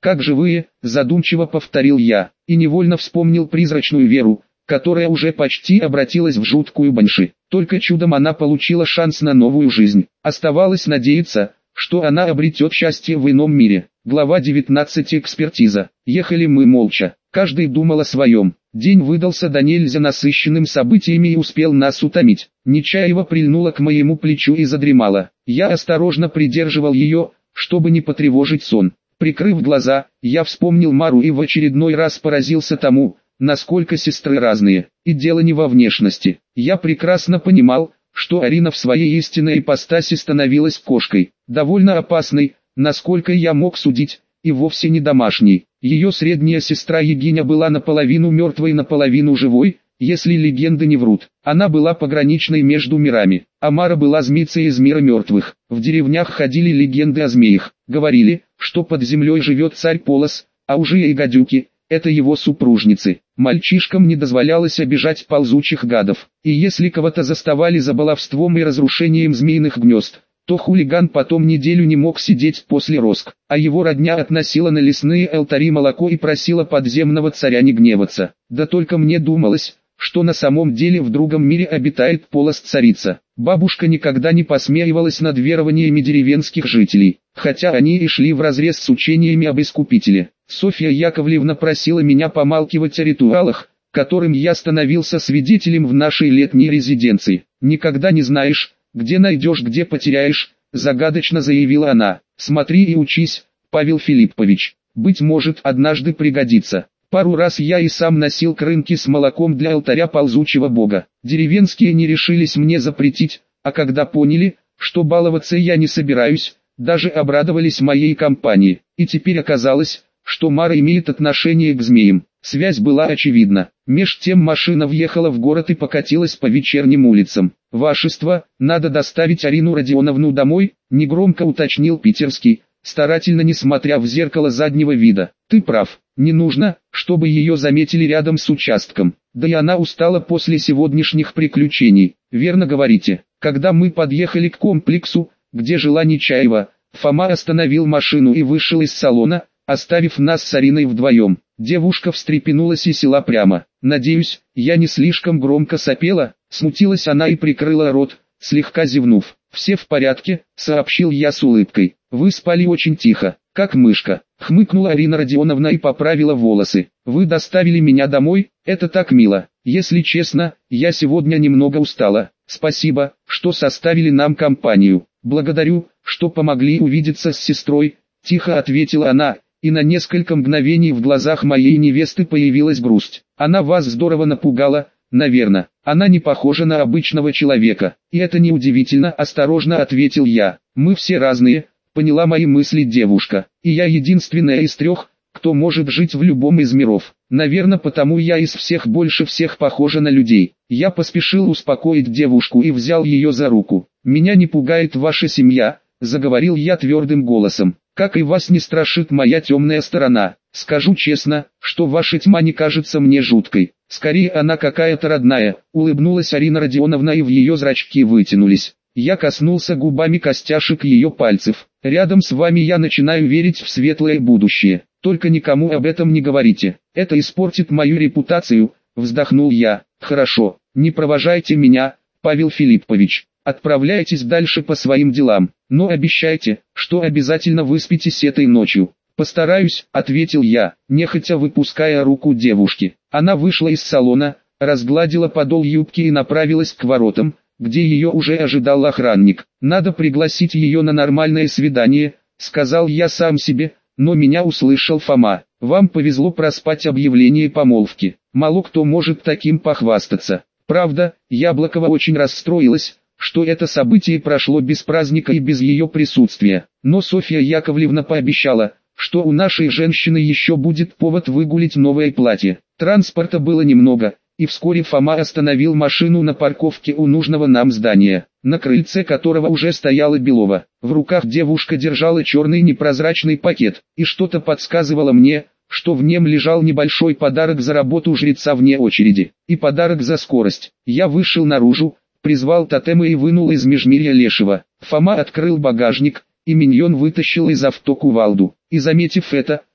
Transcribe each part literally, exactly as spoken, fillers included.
как живые, задумчиво повторил я, и невольно вспомнил призрачную Веру, которая уже почти обратилась в жуткую банши. Только чудом она получила шанс на новую жизнь. Оставалось надеяться, что она обретет счастье в ином мире. Глава девятнадцать. Экспертиза. Ехали мы молча. Каждый думал о своем. День выдался до нельзя насыщенным событиями и успел нас утомить. Нечаево прильнула к моему плечу и задремала. Я осторожно придерживал ее, чтобы не потревожить сон. Прикрыв глаза, я вспомнил Мару и в очередной раз поразился тому, насколько сестры разные. И дело не во внешности. Я прекрасно понимал, что Арина в своей истинной ипостаси становилась кошкой, довольно опасной, насколько я мог судить, и вовсе не домашней. Ее средняя сестра Егиня была наполовину мертвой, наполовину живой, если легенды не врут. Она была пограничной между мирами, а Мара была змеицей из мира мертвых. В деревнях ходили легенды о змеях. Говорили, что под землей живет царь Полос, а ужи и гадюки – это его супружницы. Мальчишкам не дозволялось обижать ползучих гадов, и если кого-то заставали за баловством и разрушением змеиных гнезд, то хулиган потом неделю не мог сидеть после роск, а его родня относила на лесные алтари молоко и просила подземного царя не гневаться. Да только мне думалось, что на самом деле в другом мире обитает Полос-царица. Бабушка никогда не посмеивалась над верованиями деревенских жителей, хотя они и шли вразрез с учениями об Искупителе. Софья Яковлевна просила меня помалкивать о ритуалах, которым я становился свидетелем в нашей летней резиденции. «Никогда не знаешь, где найдешь, где потеряешь», — загадочно заявила она. «Смотри и учись, Павел Филиппович, быть может, однажды пригодится». Пару раз я и сам носил крынки с молоком для алтаря ползучего бога. Деревенские не решились мне запретить, а когда поняли, что баловаться я не собираюсь, даже обрадовались моей компании. И теперь оказалось, что Мара имеет отношение к змеям. Связь была очевидна. Меж тем машина въехала в город и покатилась по вечерним улицам. «Вашество, надо доставить Арину Родионовну домой», — негромко уточнил питерский, старательно не смотря в зеркало заднего вида. «Ты прав, не нужно, чтобы ее заметили рядом с участком. Да и она устала после сегодняшних приключений. Верно говорите». Когда мы подъехали к комплексу, где жила Нечаева, Фома остановил машину и вышел из салона, оставив нас с Ариной вдвоем. Девушка встрепенулась и села прямо. «Надеюсь, я не слишком громко сопела?» Смутилась она и прикрыла рот, слегка зевнув. «Все в порядке», — сообщил я с улыбкой. «Вы спали очень тихо, как мышка», — хмыкнула Арина Родионовна и поправила волосы. «Вы доставили меня домой, это так мило. Если честно, я сегодня немного устала. Спасибо, что составили нам компанию. Благодарю, что помогли увидеться с сестрой», — тихо ответила она, и на несколько мгновений в глазах моей невесты появилась грусть. «Она вас здорово напугала, наверное. Она не похожа на обычного человека, и это неудивительно», — осторожно ответил я. «Мы все разные», — поняла мои мысли девушка, «и я единственная из трех, кто может жить в любом из миров. Наверное, потому я из всех больше всех похожа на людей». Я поспешил успокоить девушку и взял ее за руку. «Меня не пугает ваша семья», — заговорил я твердым голосом. «Как и вас не страшит моя темная сторона. Скажу честно, что ваша тьма не кажется мне жуткой. Скорее она какая-то родная», — улыбнулась Арина Родионовна и в ее зрачки вытянулись. Я коснулся губами костяшек ее пальцев. «Рядом с вами я начинаю верить в светлое будущее. Только никому об этом не говорите. Это испортит мою репутацию», — вздохнул я. «Хорошо, не провожайте меня, Павел Филиппович. Отправляйтесь дальше по своим делам, но обещайте, что обязательно выспитесь этой ночью». «Постараюсь», — ответил я, нехотя выпуская руку девушки. Она вышла из салона, разгладила подол юбки и направилась к воротам, где ее уже ожидал охранник. «Надо пригласить ее на нормальное свидание», — сказал я сам себе, но меня услышал Фома. «Вам повезло проспать объявление помолвки. Мало кто может таким похвастаться». Правда, Яблокова очень расстроилась, что это событие прошло без праздника и без ее присутствия. Но Софья Яковлевна пообещала, что у нашей женщины еще будет повод выгулить новое платье. Транспорта было немного, и вскоре Фома остановил машину на парковке у нужного нам здания, на крыльце которого уже стояла Белова. В руках девушка держала черный непрозрачный пакет, и что-то подсказывало мне, что в нем лежал небольшой подарок за работу жреца вне очереди, и подарок за скорость. Я вышел наружу, призвал тотемы и вынул из межмирья лешего. Фома открыл багажник, и миньон вытащил из авто кувалду. И заметив это,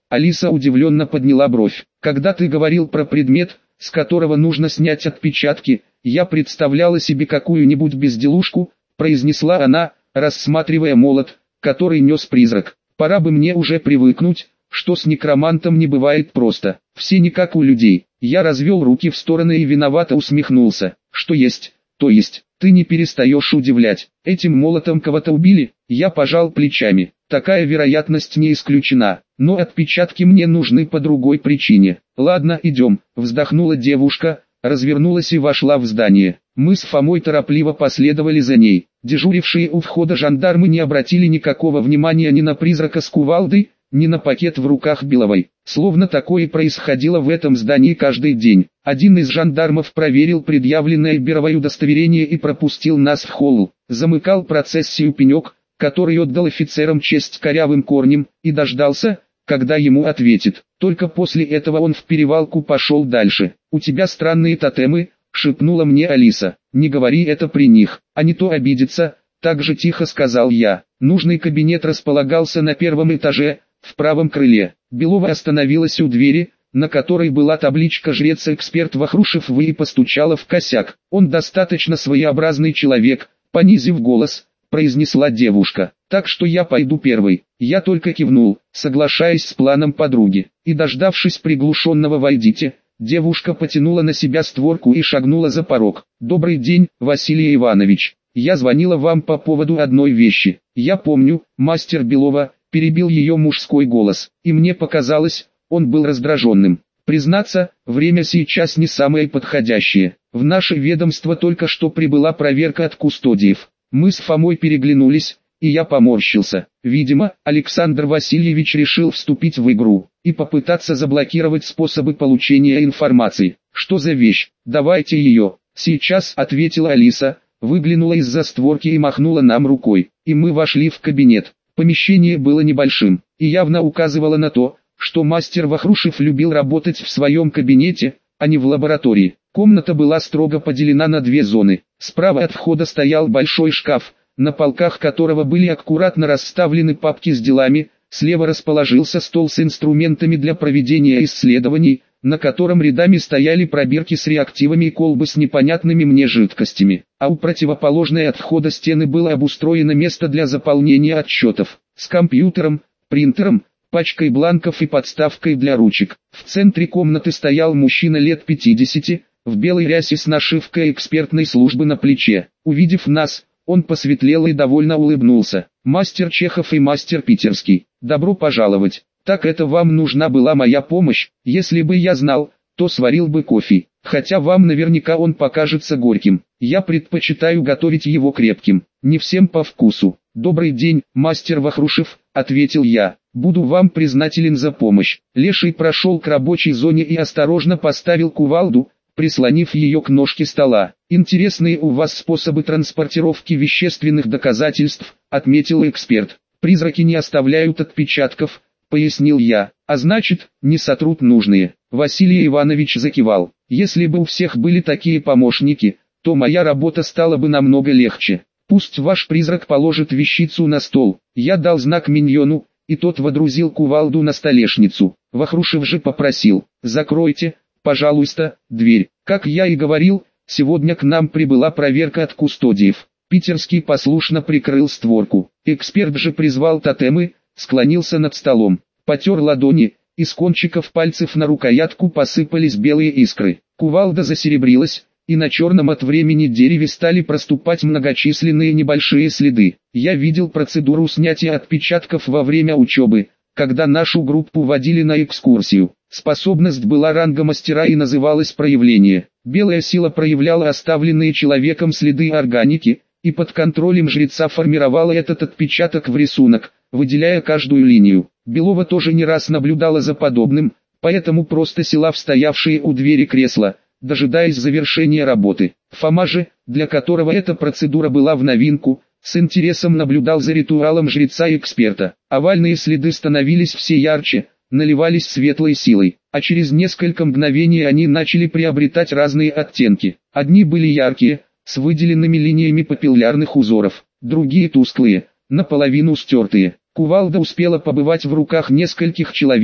Алиса удивленно подняла бровь. Когда ты говорил про предмет, с которого нужно снять отпечатки, я представляла себе какую-нибудь безделушку, произнесла она, рассматривая молот, который нес призрак. Пора бы мне уже привыкнуть, что с некромантом не бывает просто. Все не как у людей. Я развел руки в стороны и виновато усмехнулся. Что есть, то есть. Ты не перестаешь удивлять. Этим молотом кого-то убили? Я пожал плечами. Такая вероятность не исключена. Но отпечатки мне нужны по другой причине. Ладно, идем. Вздохнула девушка, развернулась и вошла в здание. Мы с Фомой торопливо последовали за ней. Дежурившие у входа жандармы не обратили никакого внимания ни на призрака с кувалдой, ни на пакет в руках Беловой. Словно такое происходило в этом здании каждый день. Один из жандармов проверил предъявленное Беловой удостоверение и пропустил нас в холл. Замыкал процессию пенек, который отдал офицерам честь корявым корнем, и дождался, когда ему ответит. Только после этого он в перевалку пошел дальше. «У тебя странные тотемы», — шепнула мне Алиса. «Не говори это при них, а не то обидится», — так же тихо сказал я. Нужный кабинет располагался на первом этаже, в правом крыле. Белова остановилась у двери, на которой была табличка «Жрец-эксперт Вахрушев В» и постучала в косяк. «Он достаточно своеобразный человек», — понизив голос, произнесла девушка. «Так что я пойду первой». Я только кивнул, соглашаясь с планом подруги. И дождавшись приглушенного «Войдите», девушка потянула на себя створку и шагнула за порог. «Добрый день, Василий Иванович. Я звонила вам по поводу одной вещи. Я помню, мастер Белова», — перебил ее мужской голос, и мне показалось, он был раздраженным. «Признаться, время сейчас не самое подходящее. В наше ведомство только что прибыла проверка от кустодиев». Мы с Фомой переглянулись, и я поморщился. Видимо, Александр Васильевич решил вступить в игру и попытаться заблокировать способы получения информации. «Что за вещь? Давайте ее». «Сейчас», — ответила Алиса, выглянула из-за створки и махнула нам рукой, и мы вошли в кабинет. Помещение было небольшим, и явно указывало на то, что мастер Вахрушев любил работать в своем кабинете, а не в лаборатории. Комната была строго поделена на две зоны. Справа от входа стоял большой шкаф, на полках которого были аккуратно расставлены папки с делами, слева расположился стол с инструментами для проведения исследований, на котором рядами стояли пробирки с реактивами и колбы с непонятными мне жидкостями, а у противоположной от входа стены было обустроено место для заполнения отчетов, с компьютером, принтером, пачкой бланков и подставкой для ручек. В центре комнаты стоял мужчина лет пятидесяти, в белой рясе с нашивкой экспертной службы на плече. Увидев нас, он посветлел и довольно улыбнулся. «Мастер Чехов и мастер Питерский, добро пожаловать. Так это вам нужна была моя помощь? Если бы я знал, то сварил бы кофе, хотя вам наверняка он покажется горьким. Я предпочитаю готовить его крепким, не всем по вкусу». «Добрый день, мастер Вахрушев», — ответил я. «Буду вам признателен за помощь». Леший прошел к рабочей зоне и осторожно поставил кувалду, прислонив ее к ножке стола. «Интересные у вас способы транспортировки вещественных доказательств», — отметил эксперт. «Призраки не оставляют отпечатков», — пояснил я, — «а значит, не сотрут нужные». Василий Иванович закивал. «Если бы у всех были такие помощники, то моя работа стала бы намного легче. Пусть ваш призрак положит вещицу на стол». Я дал знак миньону, и тот водрузил кувалду на столешницу. Вахрушев же попросил: «Закройте, пожалуйста, дверь». Как я и говорил, сегодня к нам прибыла проверка от кустодиев. Питерский послушно прикрыл створку. Эксперт же призвал тотемы, склонился над столом, потер ладони, и с кончиков пальцев на рукоятку посыпались белые искры. Кувалда засеребрилась, и на черном от времени дереве стали проступать многочисленные небольшие следы. Я видел процедуру снятия отпечатков во время учебы, когда нашу группу водили на экскурсию. Способность была ранга мастера и называлась проявление. Белая сила проявляла оставленные человеком следы органики, и под контролем жреца формировала этот отпечаток в рисунок, выделяя каждую линию. Белова тоже не раз наблюдала за подобным, поэтому просто села в стоявшие у двери кресла, дожидаясь завершения работы. Фома же, для которого эта процедура была в новинку, с интересом наблюдал за ритуалом жреца-эксперта. Овальные следы становились все ярче, наливались светлой силой, а через несколько мгновений они начали приобретать разные оттенки. Одни были яркие, с выделенными линиями папиллярных узоров, другие тусклые, наполовину стертые. Кувалда успела побывать в руках нескольких человек,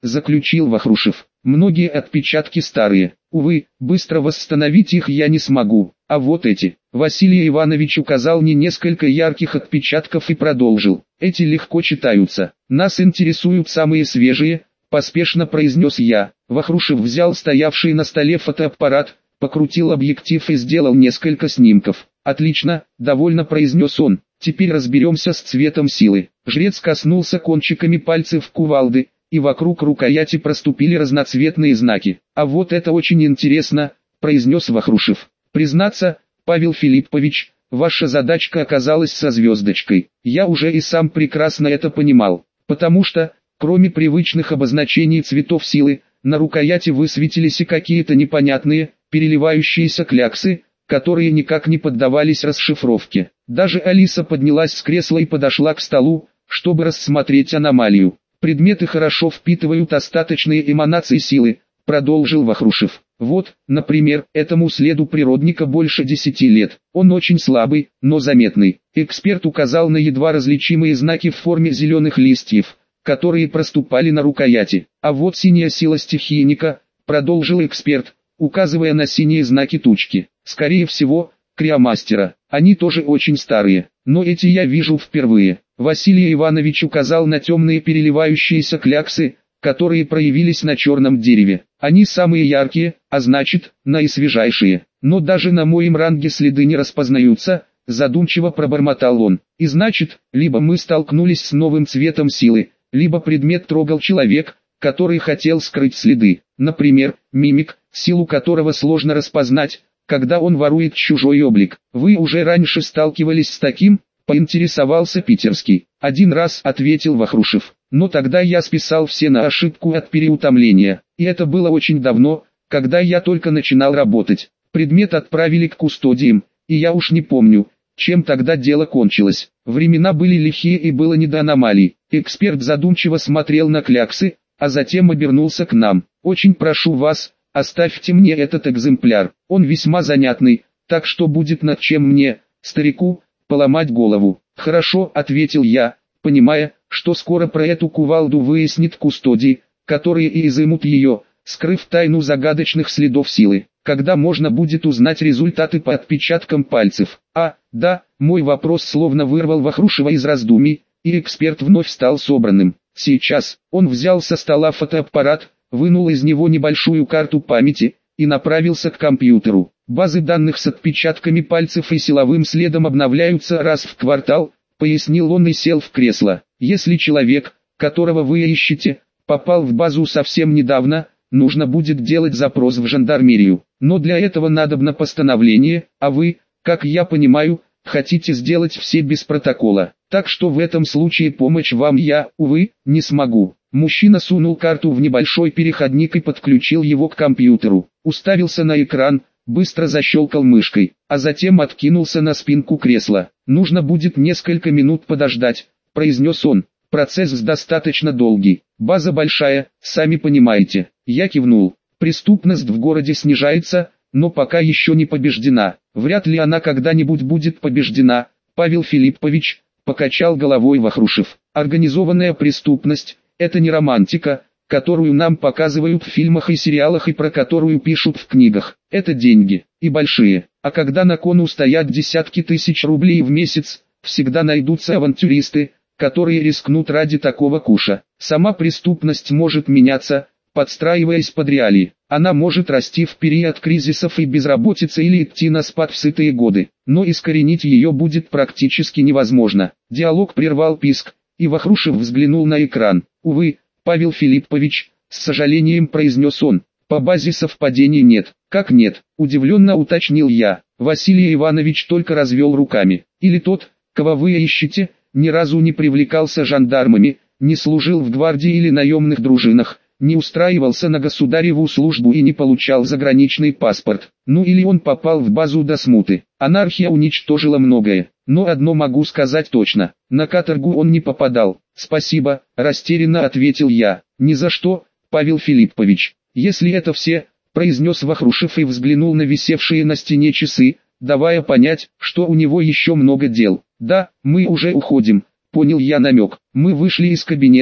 заключил Вахрушев. Многие отпечатки старые. Увы, быстро восстановить их я не смогу. А вот эти. Василий Иванович указал мне несколько ярких отпечатков и продолжил. Эти легко читаются. Нас интересуют самые свежие, поспешно произнес я. Вахрушев взял стоявший на столе фотоаппарат, покрутил объектив и сделал несколько снимков. «Отлично», — довольно произнес он. «Теперь разберемся с цветом силы». Жрец коснулся кончиками пальцев кувалды, и вокруг рукояти проступили разноцветные знаки. «А вот это очень интересно», — произнес Вахрушев. «Признаться, Павел Филиппович, ваша задачка оказалась со звездочкой. Я уже и сам прекрасно это понимал, потому что, кроме привычных обозначений цветов силы, на рукояти высветились и какие-то непонятные, переливающиеся кляксы, которые никак не поддавались расшифровке. Даже Алиса поднялась с кресла и подошла к столу, чтобы рассмотреть аномалию. «Предметы хорошо впитывают остаточные эманации силы», — продолжил Вахрушев. «Вот, например, этому следу природника больше десяти лет. Он очень слабый, но заметный». Эксперт указал на едва различимые знаки в форме зеленых листьев, которые проступали на рукояти. «А вот синяя сила стихийника», — продолжил эксперт, указывая на синие знаки тучки. «Скорее всего, криомастера. Они тоже очень старые, но эти я вижу впервые». Василий Иванович указал на темные переливающиеся кляксы, которые проявились на черном дереве. Они самые яркие, а значит, наисвежайшие. Но даже на моем ранге следы не распознаются, задумчиво пробормотал он. И значит, либо мы столкнулись с новым цветом силы, либо предмет трогал человек, который хотел скрыть следы. Например, мимик, силу которого сложно распознать, когда он ворует чужой облик. Вы уже раньше сталкивались с таким? Поинтересовался Питерский. «Один раз», — ответил Вахрушев. «Но тогда я списал все на ошибку от переутомления. И это было очень давно, когда я только начинал работать. Предмет отправили к кустодиям, и я уж не помню, чем тогда дело кончилось. Времена были лихие и было не до аномалий». Эксперт задумчиво смотрел на кляксы, а затем обернулся к нам. «Очень прошу вас, оставьте мне этот экземпляр. Он весьма занятный, так что будет над чем мне, старику, поломать голову». «Хорошо», — ответил я, понимая, что скоро про эту кувалду выяснит кустодий, которые и изымут ее, скрыв тайну загадочных следов силы. «Когда можно будет узнать результаты по отпечаткам пальцев?» «А, да», мой вопрос словно вырвал Вахрушева из раздумий, и эксперт вновь стал собранным. «Сейчас». Он взял со стола фотоаппарат, вынул из него небольшую карту памяти и направился к компьютеру. «Базы данных с отпечатками пальцев и силовым следом обновляются раз в квартал», — пояснил он и сел в кресло. «Если человек, которого вы ищете, попал в базу совсем недавно, нужно будет делать запрос в жандармерию. Но для этого надобно постановление, а вы, как я понимаю, хотите сделать все без протокола. Так что в этом случае помочь вам я, увы, не смогу». Мужчина сунул карту в небольшой переходник и подключил его к компьютеру. Уставился на экран, быстро защелкал мышкой, а затем откинулся на спинку кресла. «Нужно будет несколько минут подождать», — произнес он. «Процесс достаточно долгий. База большая, сами понимаете». Я кивнул. Преступность в городе снижается, но пока еще не побеждена. Вряд ли она когда-нибудь будет побеждена, Павел Филиппович, покачал головой Вахрушев. Организованная преступность — это не романтика, которую нам показывают в фильмах и сериалах и про которую пишут в книгах. Это деньги, и большие. А когда на кону стоят десятки тысяч рублей в месяц, всегда найдутся авантюристы, которые рискнут ради такого куша. Сама преступность может меняться, подстраиваясь под реалии. Она может расти в период кризисов и безработицы или идти на спад в сытые годы. Но искоренить ее будет практически невозможно. Диалог прервал писк, и Вахрушев взглянул на экран. «Увы, Павел Филиппович», — с сожалением произнес он, — «по базе совпадений нет». «Как нет?» — удивленно уточнил я. Василий Иванович только развел руками. «Или тот, кого вы ищете, ни разу не привлекался жандармами, не служил в гвардии или наемных дружинах, не устраивался на государеву службу и не получал заграничный паспорт. Ну или он попал в базу до смуты. Анархия уничтожила многое. Но одно могу сказать точно, на каторгу он не попадал». «Спасибо», — растерянно ответил я. «Ни за что, Павел Филиппович. Если это все», — произнес Вахрушев и взглянул на висевшие на стене часы, давая понять, что у него еще много дел. «Да, мы уже уходим», — понял я намек. Мы вышли из кабинета,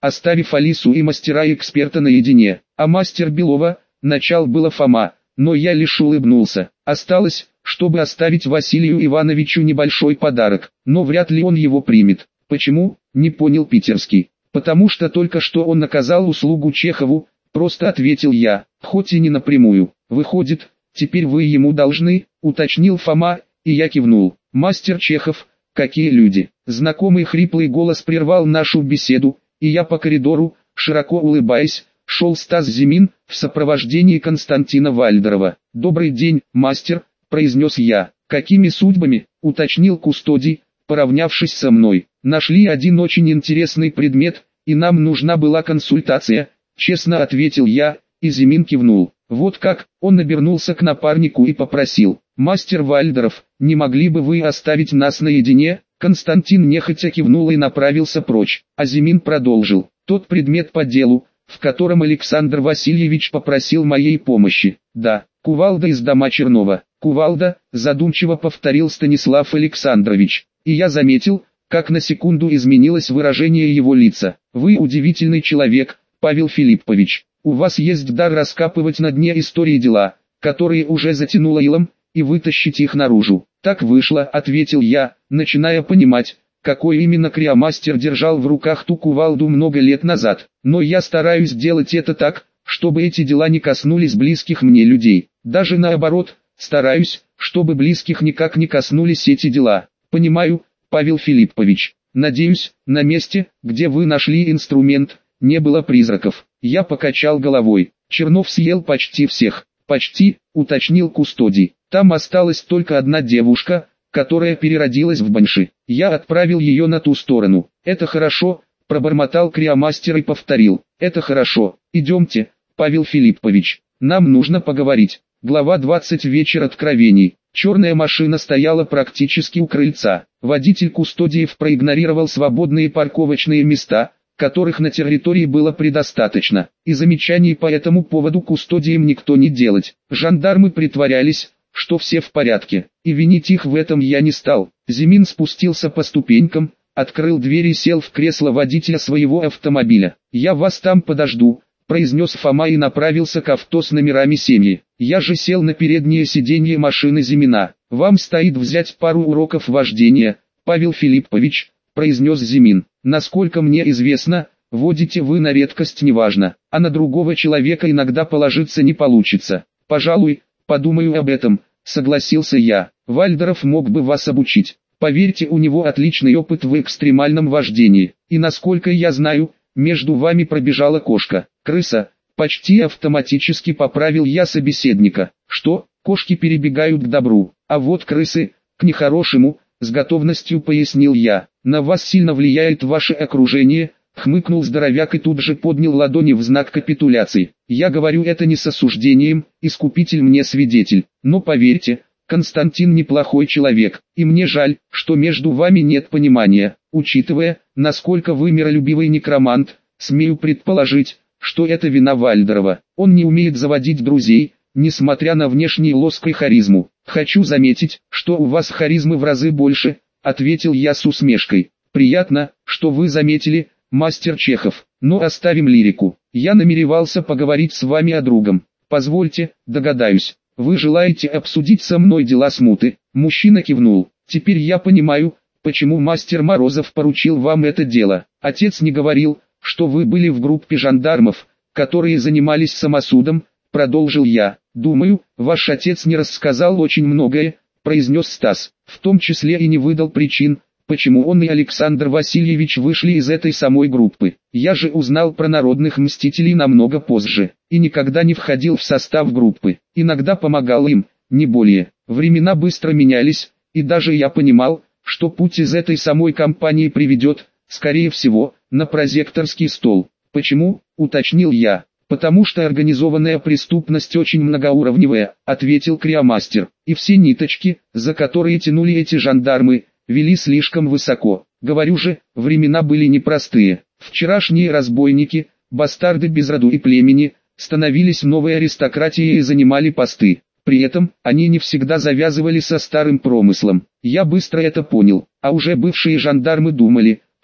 оставив Алису и мастера-эксперта наедине. А мастер Белова, начал было Фома, но я лишь улыбнулся. Осталось, чтобы оставить Василию Ивановичу небольшой подарок, но вряд ли он его примет. Почему, не понял Питерский. Потому что только что он оказал услугу Чехову, просто ответил я, хоть и не напрямую. Выходит, теперь вы ему должны, уточнил Фома, и я кивнул. Мастер Чехов, какие люди. Знакомый хриплый голос прервал нашу беседу, и я по коридору, широко улыбаясь, шел Стас Зимин, в сопровождении Константина Вальдерова. «Добрый день, мастер», — произнес я. «Какими судьбами?» — уточнил кустодий, поравнявшись со мной. «Нашли один очень интересный предмет, и нам нужна была консультация», — честно ответил я, и Зимин кивнул. «Вот как?» — он обернулся к напарнику и попросил. «Мастер Вальдеров, не могли бы вы оставить нас наедине?» Константин нехотя кивнул и направился прочь, а Зимин продолжил. «Тот предмет по делу, в котором Александр Васильевич попросил моей помощи. Да, кувалда из дома Чернова». «Кувалда», задумчиво повторил Станислав Александрович, и я заметил, как на секунду изменилось выражение его лица. «Вы удивительный человек, Павел Филиппович. У вас есть дар раскапывать на дне истории дела, которые уже затянуло илом, и вытащить их наружу». «Так вышло», — ответил я, начиная понимать, какой именно криомастер держал в руках ту кувалду много лет назад. «Но я стараюсь делать это так, чтобы эти дела не коснулись близких мне людей. Даже наоборот, стараюсь, чтобы близких никак не коснулись эти дела». «Понимаю, Павел Филиппович. Надеюсь, на месте, где вы нашли инструмент, не было призраков». Я покачал головой. «Чернов съел почти всех». «Почти», — уточнил кустодий. «Там осталась только одна девушка, которая переродилась в банши. Я отправил ее на ту сторону». «Это хорошо», — пробормотал криомастер и повторил. «Это хорошо. Идемте, Павел Филиппович. Нам нужно поговорить». Глава двадцать. Вечер откровений. Черная машина стояла практически у крыльца. Водитель Кустодиев проигнорировал свободные парковочные места, которых на территории было предостаточно, и замечаний по этому поводу кустодиям никто не делать. Жандармы притворялись, что все в порядке, и винить их в этом я не стал. Зимин спустился по ступенькам, открыл дверь и сел в кресло водителя своего автомобиля. «Я вас там подожду», — произнес Фома и направился к авто с номерами семьи. Я же сел на переднее сиденье машины Зимина. «Вам стоит взять пару уроков вождения, Павел Филиппович», — произнес Зимин. «Насколько мне известно, водите вы на редкость неважно, а на другого человека иногда положиться не получится». «Пожалуй, подумаю об этом», — согласился я. «Вальдеров мог бы вас обучить. Поверьте, у него отличный опыт в экстремальном вождении. И насколько я знаю, между вами пробежала кошка». «Крыса», — почти автоматически поправил я собеседника. «Что, кошки перебегают к добру, а вот крысы — к нехорошему», — с готовностью пояснил я. «На вас сильно влияет ваше окружение», — хмыкнул здоровяк и тут же поднял ладони в знак капитуляции. «Я говорю это не с осуждением, искупитель мне свидетель, но поверьте, Константин неплохой человек, и мне жаль, что между вами нет понимания. Учитывая, насколько вы миролюбивый некромант, смею предположить, что это вина Вальдерова. Он не умеет заводить друзей, несмотря на внешний лоск и харизму. Хочу заметить, что у вас харизмы в разы больше», — ответил я с усмешкой. «Приятно, что вы заметили, мастер Чехов, но оставим лирику. Я намеревался поговорить с вами о другом. Позвольте, догадаюсь, вы желаете обсудить со мной дела смуты?» Мужчина кивнул. «Теперь я понимаю, почему мастер Морозов поручил вам это дело. Отец не говорил, что вы были в группе жандармов, которые занимались самосудом», — продолжил я. «Думаю, ваш отец не рассказал очень многое», — произнес Стас, «в том числе и не выдал причин, почему он и Александр Васильевич вышли из этой самой группы. Я же узнал про народных мстителей намного позже, и никогда не входил в состав группы, иногда помогал им, не более. Времена быстро менялись, и даже я понимал, что путь из этой самой компании приведет, скорее всего, на прозекторский стол». «Почему?» — уточнил я. «Потому что организованная преступность очень многоуровневая», — ответил криомастер, «и все ниточки, за которые тянули эти жандармы, вели слишком высоко. Говорю же, времена были непростые. Вчерашние разбойники, бастарды без роду и племени, становились новой аристократией и занимали посты. При этом, они не всегда завязывали со старым промыслом. Я быстро это понял, а уже бывшие жандармы думали,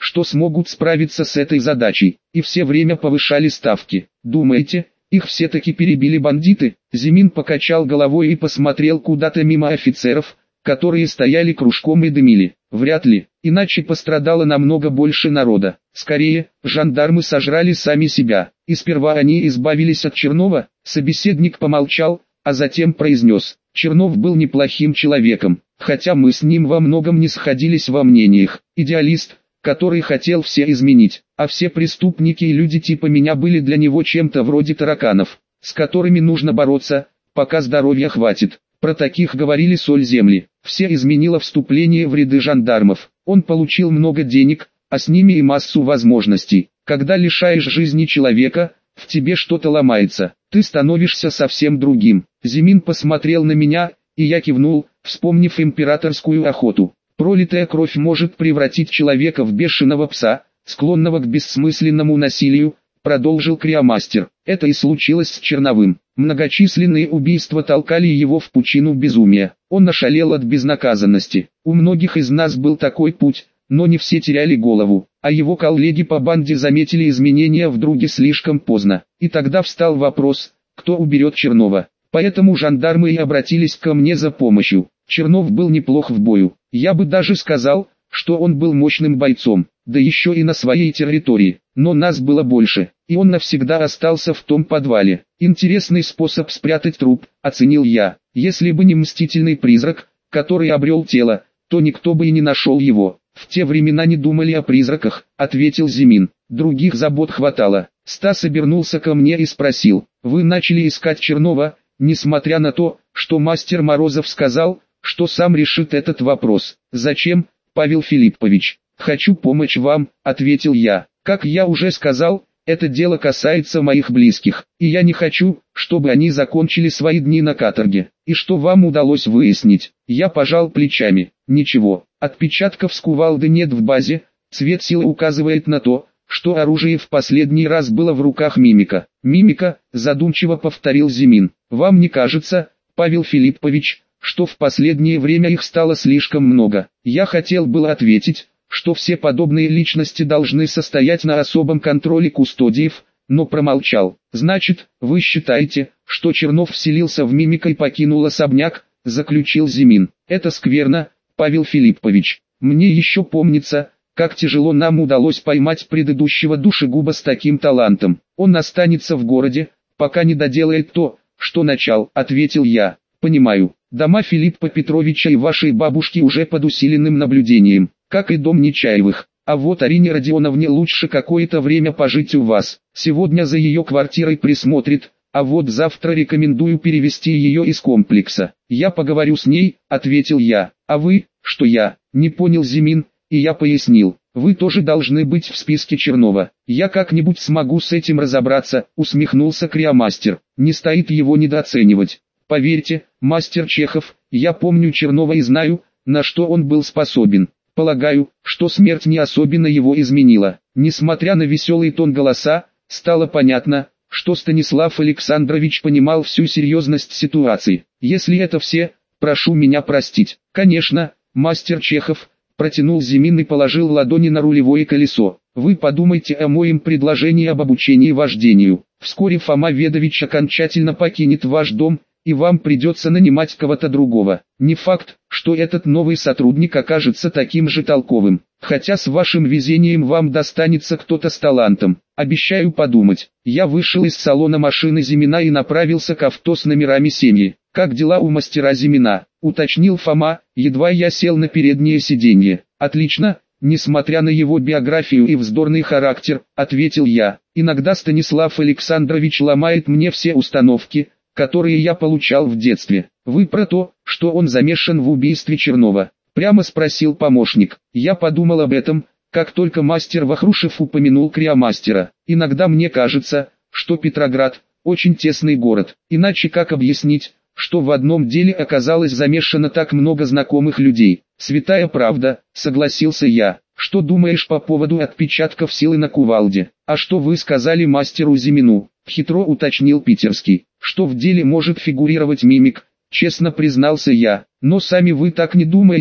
что смогут справиться с этой задачей, и все время повышали ставки. Думаете, их все-таки перебили бандиты? Зимин покачал головой и посмотрел куда-то мимо офицеров, которые стояли кружком и дымили. Вряд ли, иначе пострадало намного больше народа. Скорее, жандармы сожрали сами себя, и сперва они избавились от Чернова. Собеседник помолчал, а затем произнес: Чернов был неплохим человеком, хотя мы с ним во многом не сходились во мнениях. Идеалист, который хотел все изменить, а все преступники и люди типа меня были для него чем-то вроде тараканов, с которыми нужно бороться, пока здоровья хватит. Про таких говорили соль земли. Все изменило вступление в ряды жандармов. Он получил много денег, а с ними и массу возможностей. Когда лишаешь жизни человека, в тебе что-то ломается, ты становишься совсем другим. Зимин посмотрел на меня, и я кивнул, вспомнив императорскую охоту. Пролитая кровь может превратить человека в бешеного пса, склонного к бессмысленному насилию, продолжил Криомастер. Это и случилось с Черновым. Многочисленные убийства толкали его в пучину безумия. Он ошалел от безнаказанности. У многих из нас был такой путь, но не все теряли голову, а его коллеги по банде заметили изменения в друге слишком поздно. И тогда встал вопрос, кто уберет Чернова. Поэтому жандармы и обратились ко мне за помощью. Чернов был неплох в бою. Я бы даже сказал, что он был мощным бойцом, да еще и на своей территории. Но нас было больше, и он навсегда остался в том подвале. Интересный способ спрятать труп, оценил я. Если бы не мстительный призрак, который обрел тело, то никто бы и не нашел его. В те времена не думали о призраках, ответил Зимин. Других забот хватало. Стас обернулся ко мне и спросил: вы начали искать Чернова, несмотря на то, что мастер Морозов сказал, что сам решит этот вопрос. Зачем, Павел Филиппович? Хочу помочь вам, ответил я. Как я уже сказал, это дело касается моих близких, и я не хочу, чтобы они закончили свои дни на каторге. И что вам удалось выяснить? Я пожал плечами. Ничего, отпечатков с кувалды нет в базе, цвет силы указывает на то, что оружие в последний раз было в руках Мимика. Мимика, задумчиво повторил Зимин. Вам не кажется, Павел Филиппович, что в последнее время их стало слишком много? Я хотел было ответить, что все подобные личности должны состоять на особом контроле кустодиев, но промолчал. Значит, вы считаете, что Чернов вселился в Мимика и покинул особняк, заключил Зимин. Это скверно, Павел Филиппович. Мне еще помнится, как тяжело нам удалось поймать предыдущего душегуба с таким талантом. Он останется в городе, пока не доделает то, что начал, ответил я. Понимаю, дома Филиппа Петровича и вашей бабушки уже под усиленным наблюдением, как и дом Нечаевых. А вот Арине Родионовне лучше какое-то время пожить у вас. Сегодня за ее квартирой присмотрит, а вот завтра рекомендую перевести ее из комплекса. Я поговорю с ней, ответил я. А вы, что я, не понял Зимин, и я пояснил. Вы тоже должны быть в списке Чернова. Я как-нибудь смогу с этим разобраться, усмехнулся Криомастер. Не стоит его недооценивать. Поверьте, мастер Чехов, я помню Чернова и знаю, на что он был способен. Полагаю, что смерть не особенно его изменила. Несмотря на веселый тон голоса, стало понятно, что Станислав Александрович понимал всю серьезность ситуации. Если это все, прошу меня простить. Конечно, мастер Чехов, протянул Зимин и положил ладони на рулевое колесо. Вы подумайте о моем предложении об обучении вождению. Вскоре Фома Ведович окончательно покинет ваш дом, и вам придется нанимать кого-то другого. Не факт, что этот новый сотрудник окажется таким же толковым, хотя с вашим везением вам достанется кто-то с талантом. Обещаю подумать. Я вышел из салона машины Зимина и направился к авто с номерами семьи. Как дела у мастера Зимина? Уточнил Фома, едва я сел на переднее сиденье. Отлично, несмотря на его биографию и вздорный характер, ответил я. Иногда Станислав Александрович ломает мне все установки, которые я получал в детстве. Вы про то, что он замешан в убийстве Чернова? Прямо спросил помощник. Я подумал об этом, как только мастер Вахрушев упомянул Криомастера. Иногда мне кажется, что Петроград – очень тесный город. Иначе как объяснить, что в одном деле оказалось замешано так много знакомых людей? Святая правда, согласился я. Что думаешь по поводу отпечатков силы на кувалде? А что вы сказали мастеру Зимину? Хитро уточнил Питерский. Что в деле может фигурировать Мимик, честно признался я. Но сами вы так не думаете,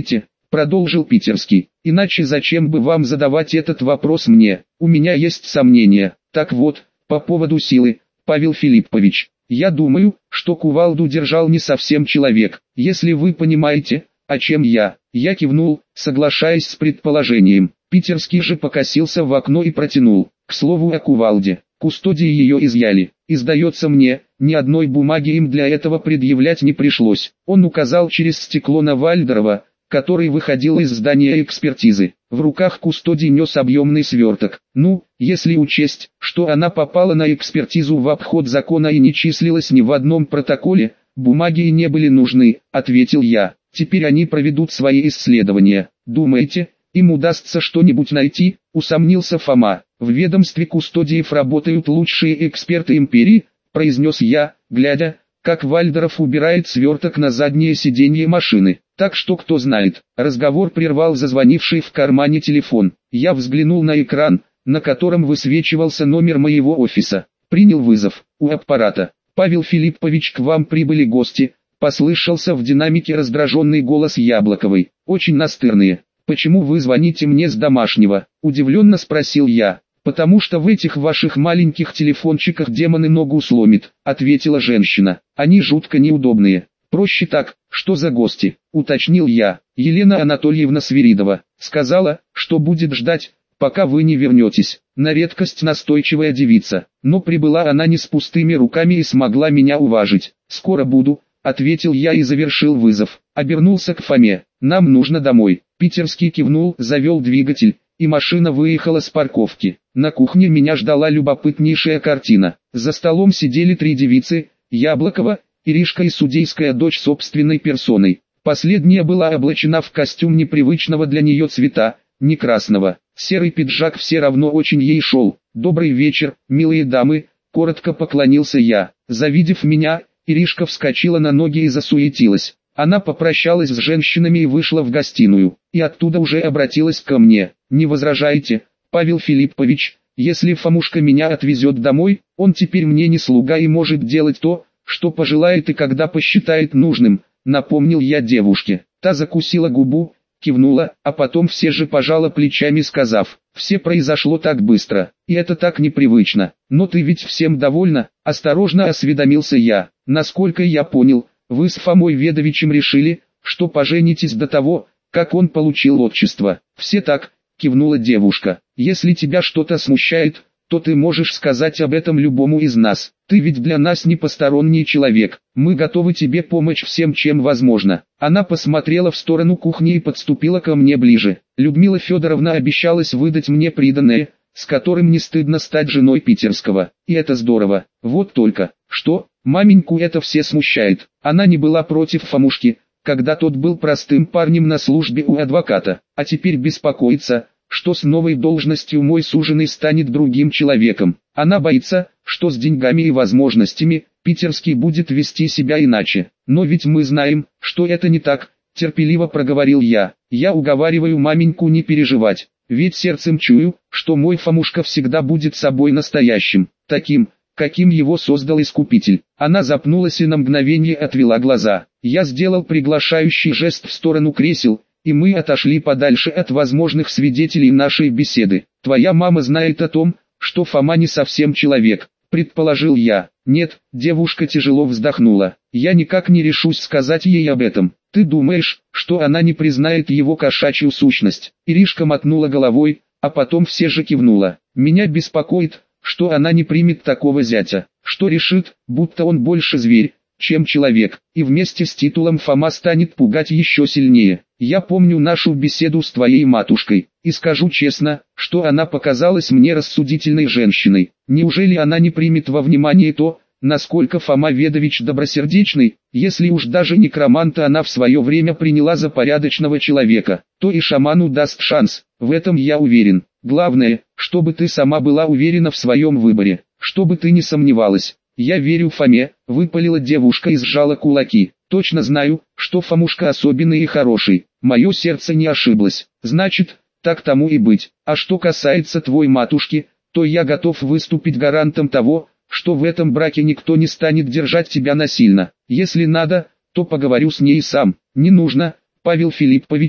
продолжил Питерский. Иначе зачем бы вам задавать этот вопрос мне? У меня есть сомнения. Так вот, по поводу силы, Павел Филиппович. Я думаю, что кувалду держал не совсем человек, если вы понимаете, о чем я. Я кивнул, соглашаясь с предположением. Питерский же покосился в окно и протянул. К слову о кувалде. Кустодии ее изъяли. И сдается мне, ни одной бумаги им для этого предъявлять не пришлось. Он указал через стекло на Вальдерова, который выходил из здания экспертизы. В руках кустодий нес объемный сверток. Ну, если учесть, что она попала на экспертизу в обход закона и не числилась ни в одном протоколе, бумаги и не были нужны, ответил я. Теперь они проведут свои исследования. Думаете, им удастся что-нибудь найти? Усомнился Фома. В ведомстве кустодиев работают лучшие эксперты империи, произнес я, глядя, как Вальдеров убирает сверток на заднее сиденье машины. Так что кто знает. Разговор прервал зазвонивший в кармане телефон. Я взглянул на экран, на котором высвечивался номер моего офиса. Принял вызов. У аппарата. Павел Филиппович, к вам прибыли гости. Послышался в динамике раздраженный голос Яблоковой. Очень настырные. Почему вы звоните мне с домашнего? Удивленно спросил я. Потому что в этих ваших маленьких телефончиках демоны ногу сломит, ответила женщина. Они жутко неудобные. Проще так, что за гости, уточнил я. Елена Анатольевна Свиридова сказала, что будет ждать, пока вы не вернетесь. На редкость настойчивая девица, но прибыла она не с пустыми руками и смогла меня уважить. Скоро буду, ответил я и завершил вызов. Обернулся к Фоме. Нам нужно домой. Питерский кивнул, завел двигатель, и машина выехала с парковки. На кухне меня ждала любопытнейшая картина. За столом сидели три девицы: Яблокова, Иришка и судейская дочь собственной персоной. Последняя была облачена в костюм непривычного для нее цвета, не красного. Серый пиджак все равно очень ей шел. «Добрый вечер, милые дамы», — коротко поклонился я. Завидев меня, Иришка вскочила на ноги и засуетилась. Она попрощалась с женщинами и вышла в гостиную, и оттуда уже обратилась ко мне. «Не возражаете, Павел Филиппович, если Фомушка меня отвезет домой, он теперь мне не слуга и может делать то, что пожелает и когда посчитает нужным», — напомнил я девушке. Та закусила губу, кивнула, а потом все же пожала плечами, сказав: «Все произошло так быстро, и это так непривычно. Но ты ведь всем довольна?» — осторожно осведомился я. «Насколько я понял, вы с Фомой Ведовичем решили, что поженитесь до того, как он получил отчество». «Все так», — кивнула девушка. «Если тебя что-то смущает, то ты можешь сказать об этом любому из нас. Ты ведь для нас не посторонний человек. Мы готовы тебе помочь всем, чем возможно». Она посмотрела в сторону кухни и подступила ко мне ближе. Людмила Федоровна обещалась выдать мне приданое, с которым не стыдно стать женой Питерского. И это здорово. Вот только, что, маменьку это все смущает. Она не была против Фомушки, когда тот был простым парнем на службе у адвоката, а теперь беспокоится, что с новой должностью мой суженый станет другим человеком. Она боится, что с деньгами и возможностями Питерский будет вести себя иначе. Но ведь мы знаем, что это не так, терпеливо проговорил я. Я уговариваю маменьку не переживать, ведь сердцем чую, что мой Фомушка всегда будет собой настоящим, таким, каким его создал Искупитель. Она запнулась и на мгновение отвела глаза. Я сделал приглашающий жест в сторону кресел, и мы отошли подальше от возможных свидетелей нашей беседы. «Твоя мама знает о том, что Фома не совсем человек», — предположил я. «Нет», — девушка тяжело вздохнула. «Я никак не решусь сказать ей об этом. Ты думаешь, что она не признает его кошачью сущность?» Иришка мотнула головой, а потом все же кивнула. «Меня беспокоит, что она не примет такого зятя, что решит, будто он больше зверь, чем человек, и вместе с титулом Фома станет пугать еще сильнее. Я помню нашу беседу с твоей матушкой, и скажу честно, что она показалась мне рассудительной женщиной. Неужели она не примет во внимание то, насколько Фома Ведович добросердечный? Если уж даже некроманта она в свое время приняла за порядочного человека, то и шаману даст шанс, в этом я уверен. Главное, чтобы ты сама была уверена в своем выборе, чтобы ты не сомневалась». «Я верю Фоме», — выпалила девушка и сжала кулаки. «Точно знаю, что Фомушка особенный и хороший. Мое сердце не ошиблось. Значит, так тому и быть. А что касается твоей матушки, то я готов выступить гарантом того, что в этом браке никто не станет держать тебя насильно. Если надо, то поговорю с ней сам». «Не нужно, Павел Филиппович»,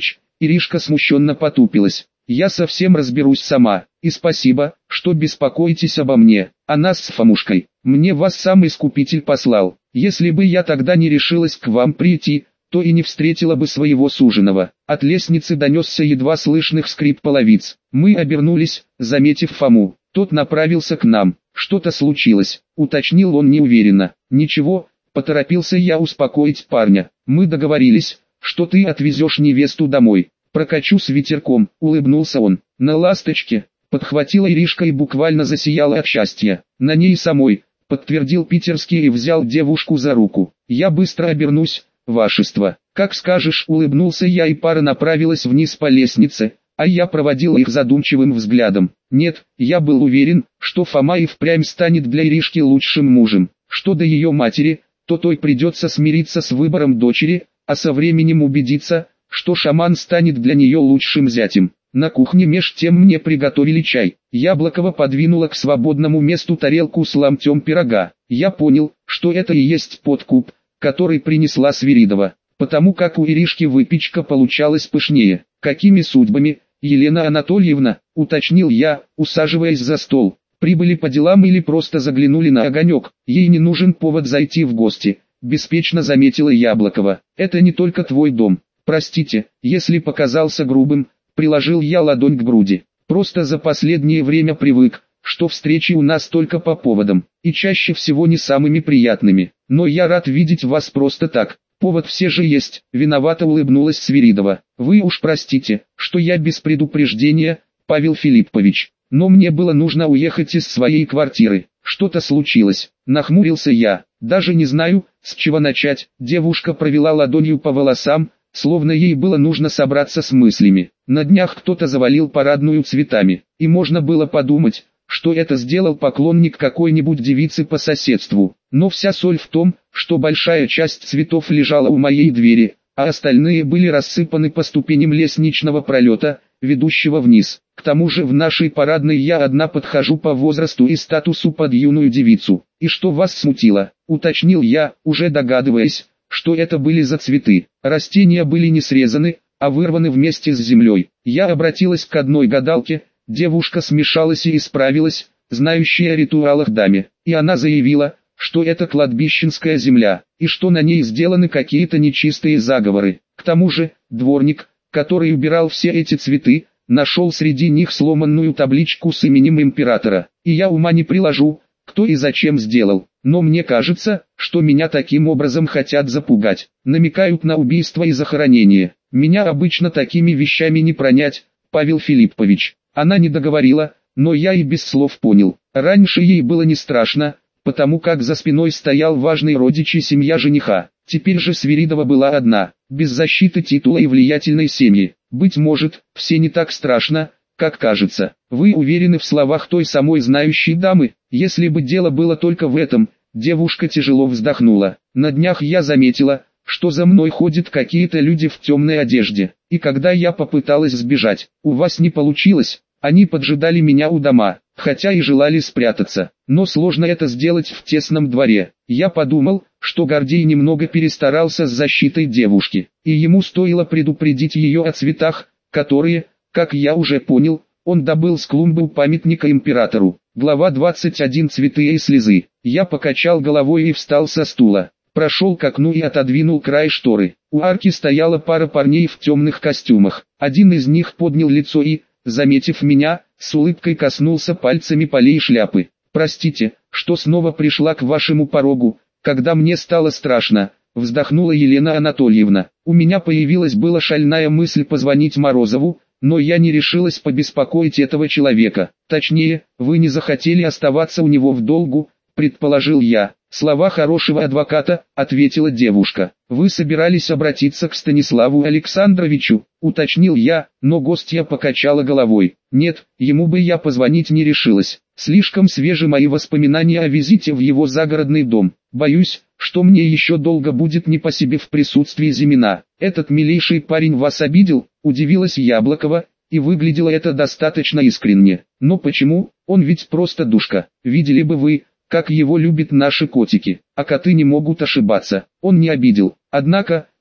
Иришка смущенно потупилась. Я совсем разберусь сама, и спасибо, что беспокоитесь обо мне, а нас с Фомушкой. Мне вас сам Искупитель послал. Если бы я тогда не решилась к вам прийти, то и не встретила бы своего суженого. От лестницы донесся едва слышный скрип половиц. Мы обернулись, заметив Фому. Тот направился к нам. Что-то случилось, уточнил он неуверенно. Ничего, поторопился я успокоить парня. Мы договорились, что ты отвезешь невесту домой. Прокачу с ветерком, улыбнулся он. На ласточке, подхватила Иришка и буквально засияла от счастья. На ней самой, подтвердил питерский и взял девушку за руку. Я быстро обернусь, вашество. Как скажешь, улыбнулся я, и пара направилась вниз по лестнице, а я проводил их задумчивым взглядом. Нет, я был уверен, что Фома и впрямь станет для Иришки лучшим мужем. Что до ее матери, то той придется смириться с выбором дочери, а со временем убедиться, что шаман станет для нее лучшим зятем. На кухне меж тем мне приготовили чай. Яблокова подвинула к свободному месту тарелку с ломтем пирога. Я понял, что это и есть подкуп, который принесла Свиридова, потому как у Иришки выпечка получалась пышнее. Какими судьбами, Елена Анатольевна, уточнил я, усаживаясь за стол. Прибыли по делам или просто заглянули на огонек? Ей не нужен повод зайти в гости, беспечно заметила Яблокова. Это не только твой дом. Простите, если показался грубым, приложил я ладонь к груди. Просто за последнее время привык, что встречи у нас только по поводам, и чаще всего не самыми приятными. Но я рад видеть вас просто так. Повод все же есть, виновато улыбнулась Свиридова. Вы уж простите, что я без предупреждения, Павел Филиппович. Но мне было нужно уехать из своей квартиры. Что-то случилось, нахмурился я. Даже не знаю, с чего начать. Девушка провела ладонью по волосам, словно ей было нужно собраться с мыслями. На днях кто-то завалил парадную цветами, и можно было подумать, что это сделал поклонник какой-нибудь девицы по соседству. Но вся соль в том, что большая часть цветов лежала у моей двери, а остальные были рассыпаны по ступеням лестничного пролета, ведущего вниз. К тому же в нашей парадной я одна подхожу по возрасту и статусу под юную девицу. И что вас смутило, уточнил я, уже догадываясь, что это были за цветы. Растения были не срезаны, а вырваны вместе с землей. Я обратилась к одной гадалке, девушка смешалась и исправилась, знающая о ритуалах даме, и она заявила, что это кладбищенская земля, и что на ней сделаны какие-то нечистые заговоры. К тому же, дворник, который убирал все эти цветы, нашел среди них сломанную табличку с именем императора, и я ума не приложу, кто и зачем сделал. Но мне кажется, что меня таким образом хотят запугать, намекают на убийство и захоронение. Меня обычно такими вещами не пронять, Павел Филиппович. Она не договорила, но я и без слов понял. Раньше ей было не страшно, потому как за спиной стоял важный родич и семья жениха. Теперь же Свиридова была одна, без защиты титула и влиятельной семьи. Быть может, все не так страшно, как кажется. Вы уверены в словах той самой знающей дамы? Если бы дело было только в этом, девушка тяжело вздохнула. На днях я заметила, что за мной ходят какие-то люди в темной одежде. И когда я попыталась сбежать, у вас не получилось. Они поджидали меня у дома, хотя и желали спрятаться. Но сложно это сделать в тесном дворе. Я подумал, что Гордей немного перестарался с защитой девушки, и ему стоило предупредить ее о цветах, которые, как я уже понял, он добыл с клумбы у памятника императору. Глава двадцать один. Цветы и слезы. Я покачал головой и встал со стула. Прошел к окну и отодвинул край шторы. У арки стояла пара парней в темных костюмах. Один из них поднял лицо и, заметив меня, с улыбкой коснулся пальцами полей шляпы. «Простите, что снова пришла к вашему порогу, когда мне стало страшно», вздохнула Елена Анатольевна. «У меня появилась была шальная мысль позвонить Морозову, но я не решилась побеспокоить этого человека. Точнее, вы не захотели оставаться у него в долгу, предположил я. Слова хорошего адвоката, ответила девушка. Вы собирались обратиться к Станиславу Александровичу, уточнил я, но гостья покачала головой. Нет, ему бы я позвонить не решилась. Слишком свежи мои воспоминания о визите в его загородный дом. Боюсь, что мне еще долго будет не по себе в присутствии Зимина. Этот милейший парень вас обидел, удивилась Яблокова, и выглядело это достаточно искренне. Но почему? Он ведь просто душка. Видели бы вы, как его любят наши котики, а коты не могут ошибаться. Он не обидел. Однако,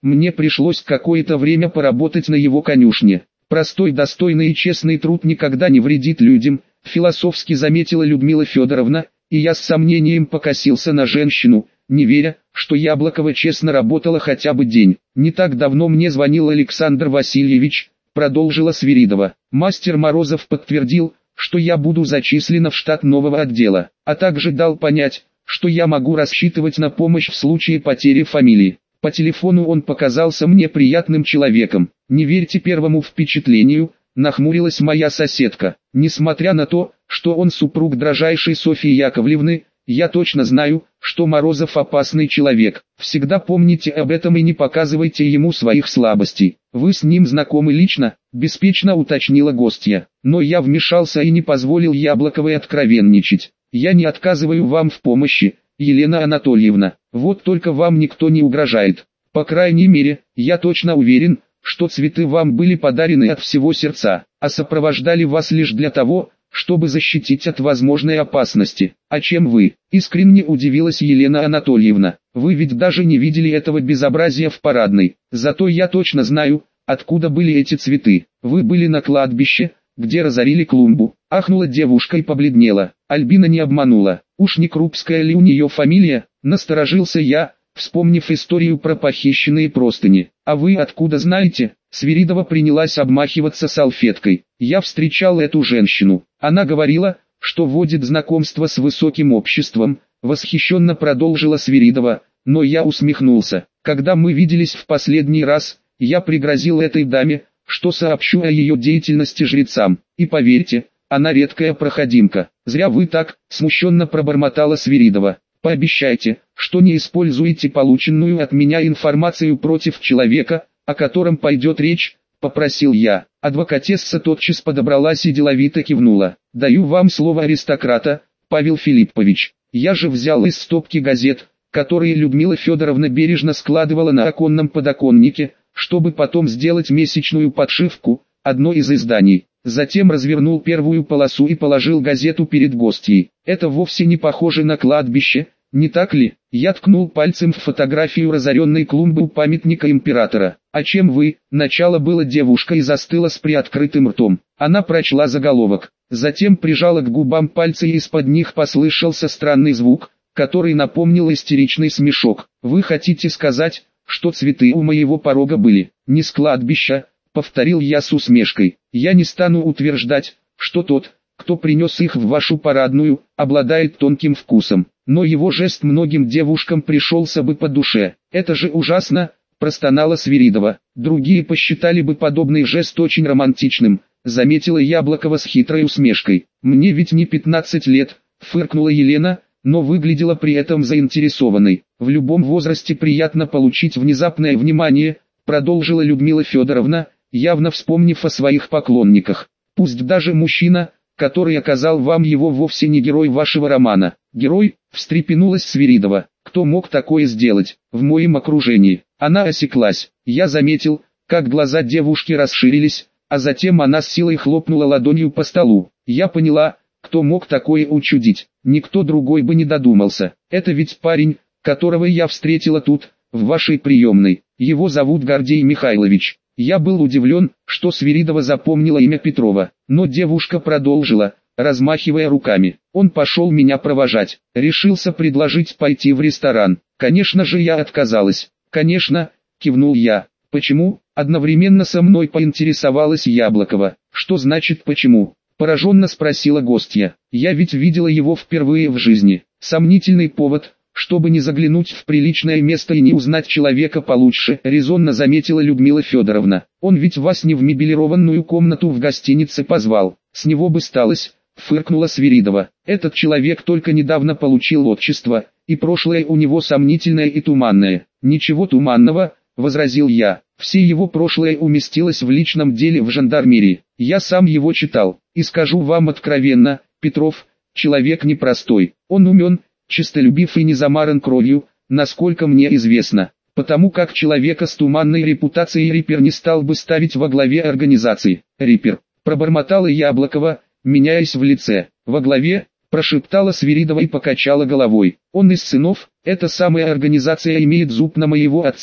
мне пришлось какое-то время поработать на его конюшне. Простой, достойный и честный труд никогда не вредит людям, философски заметила Людмила Федоровна, и я с сомнением покосился на женщину, не веря, что Яблокова честно работала хотя бы день. Не так давно мне звонил Александр Васильевич, продолжила Свиридова. Мастер Морозов подтвердил, что я буду зачислена в штат нового отдела, а также дал понять, что я могу рассчитывать на помощь в случае потери фамилии. По телефону он показался мне приятным человеком. Не верьте первому впечатлению, нахмурилась моя соседка. Несмотря на то, что он супруг дрожайшей Софьи Яковлевны, я точно знаю, что Морозов опасный человек. Всегда помните об этом и не показывайте ему своих слабостей. Вы с ним знакомы лично, беспечно уточнила гостья. Но я вмешался и не позволил Яблоковой откровенничать. Я не отказываю вам в помощи, Елена Анатольевна, вот только вам никто не угрожает. По крайней мере, я точно уверен, что цветы вам были подарены от всего сердца, а сопровождали вас лишь для того, чтобы защитить от возможной опасности. А чем вы? Искренне удивилась Елена Анатольевна. Вы ведь даже не видели этого безобразия в парадной. Зато я точно знаю, откуда были эти цветы. Вы были на кладбище, где разорили клумбу. Ахнула девушка и побледнела. Альбина не обманула. Уж не Крупская ли у нее фамилия? Насторожился я, вспомнив историю про похищенные простыни. А вы откуда знаете? Свиридова принялась обмахиваться салфеткой. Я встречал эту женщину. Она говорила, что водит знакомство с высоким обществом. Восхищенно продолжила Свиридова, но я усмехнулся. Когда мы виделись в последний раз, я пригрозил этой даме, что сообщу о ее деятельности жрецам. И поверьте, она редкая проходимка. Зря вы так, смущенно пробормотала Свиридова. Пообещайте, что не используете полученную от меня информацию против человека, о котором пойдет речь, попросил я. Адвокатесса тотчас подобралась и деловито кивнула. Даю вам слово аристократа, Павел Филиппович. Я же взял из стопки газет, которые Людмила Федоровна бережно складывала на оконном подоконнике, чтобы потом сделать месячную подшивку, одно из изданий. Затем развернул первую полосу и положил газету перед гостьей. Это вовсе не похоже на кладбище, не так ли? Я ткнул пальцем в фотографию разоренной клумбы у памятника императора. А чем вы? Начало было девушка и застыла с приоткрытым ртом. Она прочла заголовок. Затем прижала к губам пальцы и из-под них послышался странный звук, который напомнил истеричный смешок. Вы хотите сказать, что цветы у моего порога были не с кладбища? Повторил я с усмешкой. Я не стану утверждать, что тот, кто принес их в вашу парадную, обладает тонким вкусом. Но его жест многим девушкам пришелся бы по душе. Это же ужасно, простонала Свиридова. Другие посчитали бы подобный жест очень романтичным, заметила Яблокова с хитрой усмешкой. Мне ведь не пятнадцать лет, фыркнула Елена, но выглядела при этом заинтересованной. В любом возрасте приятно получить внезапное внимание, продолжила Людмила Федоровна, явно вспомнив о своих поклонниках. Пусть даже мужчина, который оказал вам его, вовсе не герой вашего романа. Герой, встрепенулась Свиридова. Кто мог такое сделать? В моем окружении. Она осеклась. Я заметил, как глаза девушки расширились, а затем она с силой хлопнула ладонью по столу. Я поняла, кто мог такое учудить. Никто другой бы не додумался. Это ведь парень, которого я встретила тут, в вашей приемной. Его зовут Гордей Михайлович. Я был удивлен, что Свиридова запомнила имя Петрова, но девушка продолжила, размахивая руками. Он пошел меня провожать, решился предложить пойти в ресторан. Конечно же я отказалась. Конечно, кивнул я. Почему? Одновременно со мной поинтересовалась Яблокова. Что значит почему? Пораженно спросила гостья. Я ведь видела его впервые в жизни. Сомнительный повод, чтобы не заглянуть в приличное место и не узнать человека получше, резонно заметила Людмила Федоровна. Он ведь вас не в мебелированную комнату в гостинице позвал. С него бы сталось, фыркнула Свиридова. Этот человек только недавно получил отчество, и прошлое у него сомнительное и туманное. Ничего туманного, возразил я. Все его прошлое уместилось в личном деле в жандармерии. Я сам его читал, и скажу вам откровенно, Петров, человек непростой. Он умен, честолюбив и не замаран кровью, насколько мне известно, потому как человека с туманной репутацией Риппер не стал бы ставить во главе организации. Риппер, пробормотала Яблокова, меняясь в лице. Во главе, прошептала Свиридова и покачала головой. Он из сынов, эта самая организация имеет зуб на моего отца,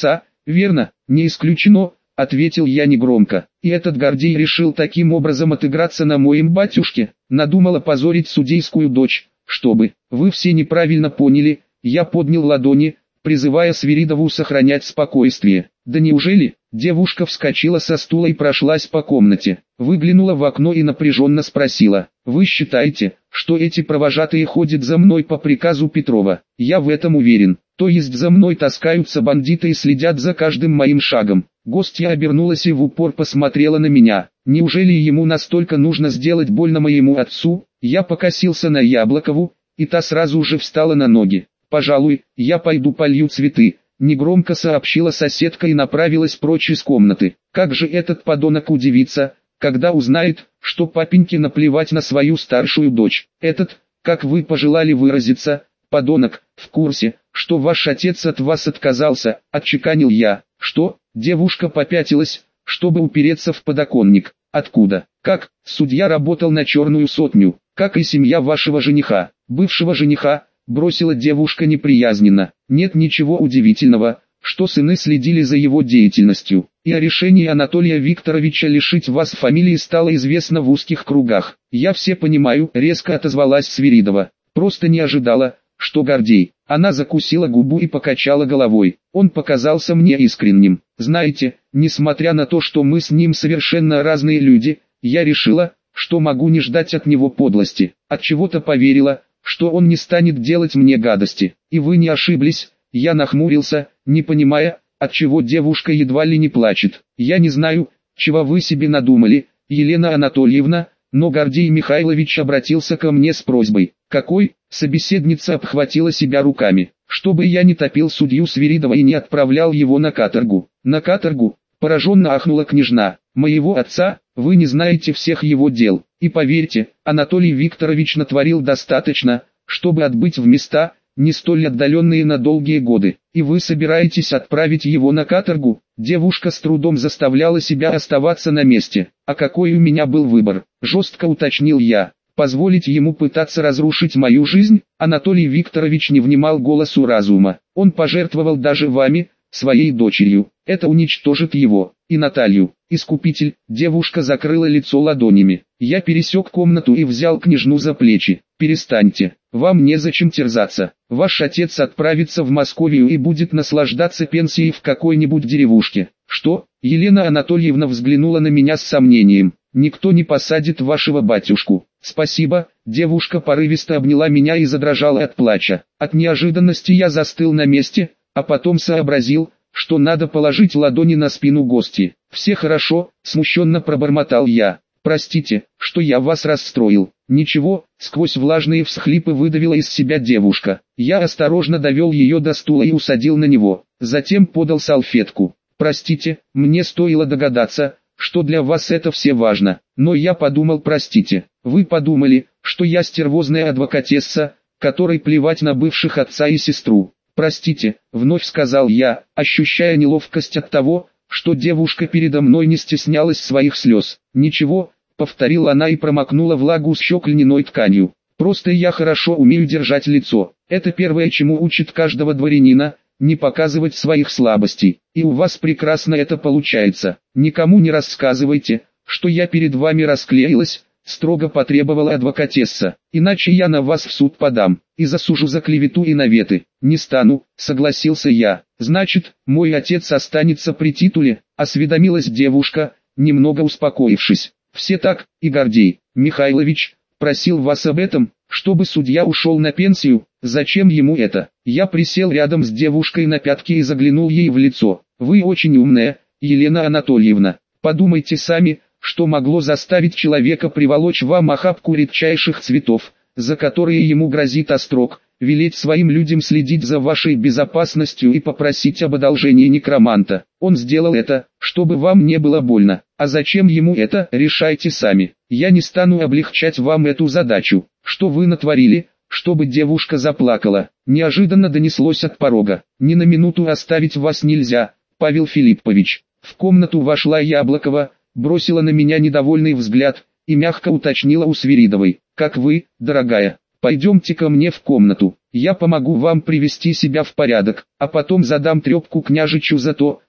Верно, не исключено, ответил я негромко. И этот Гордей решил таким образом отыграться на моем батюшке, надумал опозорить судейскую дочь, чтобы, вы все неправильно поняли, я поднял ладони, призывая Свиридову сохранять спокойствие. Да неужели? Девушка вскочила со стула и прошлась по комнате, выглянула в окно и напряженно спросила: «Вы считаете, что эти провожатые ходят за мной по приказу Петрова?» «Я в этом уверен. То есть за мной таскаются бандиты и следят за каждым моим шагом». Гостья обернулась и в упор посмотрела на меня. «Неужели ему настолько нужно сделать больно моему отцу?» Я покосился на Яблокову, и та сразу же встала на ноги. «Пожалуй, я пойду полью цветы», — негромко сообщила соседка и направилась прочь из комнаты. Как же этот подонок удивится, когда узнает, что папеньке наплевать на свою старшую дочь. Этот, как вы пожелали выразиться, подонок, в курсе, что ваш отец от вас отказался, отчеканил я. Что? Девушка попятилась, чтобы упереться в подоконник. Откуда? Как? Судья работал на черную сотню, как и семья вашего жениха, бывшего жениха, бросила девушка неприязненно. Нет ничего удивительного, что сыны следили за его деятельностью, и о решении Анатолия Викторовича лишить вас фамилии стало известно в узких кругах. Я все понимаю, резко отозвалась Свиридова. Просто не ожидала, что Гордей. Она закусила губу и покачала головой. Он показался мне искренним. Знаете, несмотря на то, что мы с ним совершенно разные люди, я решила, что могу не ждать от него подлости. От чего-то поверила, что он не станет делать мне гадости. И вы не ошиблись. Я нахмурился, не понимая, отчего девушка едва ли не плачет. Я не знаю, чего вы себе надумали, Елена Анатольевна, но Гордей Михайлович обратился ко мне с просьбой. Какой? Собеседница обхватила себя руками. Чтобы я не топил судью Свиридова и не отправлял его на каторгу. На каторгу? Пораженно ахнула княжна. Моего отца, вы не знаете всех его дел. И поверьте, Анатолий Викторович натворил достаточно, чтобы отбыть в места, не столь отдаленные на долгие годы. И вы собираетесь отправить его на каторгу? Девушка с трудом заставляла себя оставаться на месте. А какой у меня был выбор? Жестко уточнил я. Позволить ему пытаться разрушить мою жизнь? Анатолий Викторович не внимал голосу разума. Он пожертвовал даже вами, своей дочерью. Это уничтожит его. И Наталью. Искупитель. Девушка закрыла лицо ладонями. Я пересек комнату и взял княжну за плечи. Перестаньте. Вам незачем терзаться. Ваш отец отправится в Московию и будет наслаждаться пенсией в какой-нибудь деревушке. Что? Елена Анатольевна взглянула на меня с сомнением. Никто не посадит вашего батюшку. Спасибо. Девушка порывисто обняла меня и задрожала от плача. От неожиданности я застыл на месте, а потом сообразил, что надо положить ладони на спину гости. «Все хорошо», — смущенно пробормотал я. «Простите, что я вас расстроил». «Ничего», — сквозь влажные всхлипы выдавила из себя девушка. Я осторожно довел ее до стула и усадил на него. Затем подал салфетку. «Простите, мне стоило догадаться, что для вас это все важно. Но я подумал, простите, вы подумали, что я стервозная адвокатесса, которой плевать на бывших отца и сестру. Простите», — вновь сказал я, ощущая неловкость от того, что девушка передо мной не стеснялась своих слез. «Ничего», — повторила она и промокнула влагу с щек льняной тканью. «Просто я хорошо умею держать лицо. Это первое, чему учит каждого дворянина, не показывать своих слабостей. И у вас прекрасно это получается. Никому не рассказывайте, что я перед вами расклеилась», — строго потребовала адвокатесса. «Иначе я на вас в суд подам, и засужу за клевету и наветы». «Не стану», — согласился я. «Значит, мой отец останется при титуле», — осведомилась девушка, немного успокоившись. «Все так, и Гордей Михайлович просил вас об этом, чтобы судья ушел на пенсию. Зачем ему это?» Я присел рядом с девушкой на пятки и заглянул ей в лицо. «Вы очень умная, Елена Анатольевна. Подумайте сами, что могло заставить человека приволочь вам охапку редчайших цветов, за которые ему грозит острог, велеть своим людям следить за вашей безопасностью и попросить об одолжении некроманта. Он сделал это, чтобы вам не было больно. А зачем ему это, решайте сами. Я не стану облегчать вам эту задачу. Что вы натворили, чтобы девушка заплакала?» Неожиданно донеслось от порога. «Ни на минуту оставить вас нельзя, Павел Филиппович». В комнату вошла Яблокова, бросила на меня недовольный взгляд и мягко уточнила у Свиридовой: «Как вы, дорогая? Пойдемте ко мне в комнату, я помогу вам привести себя в порядок, а потом задам трепку княжичу за то,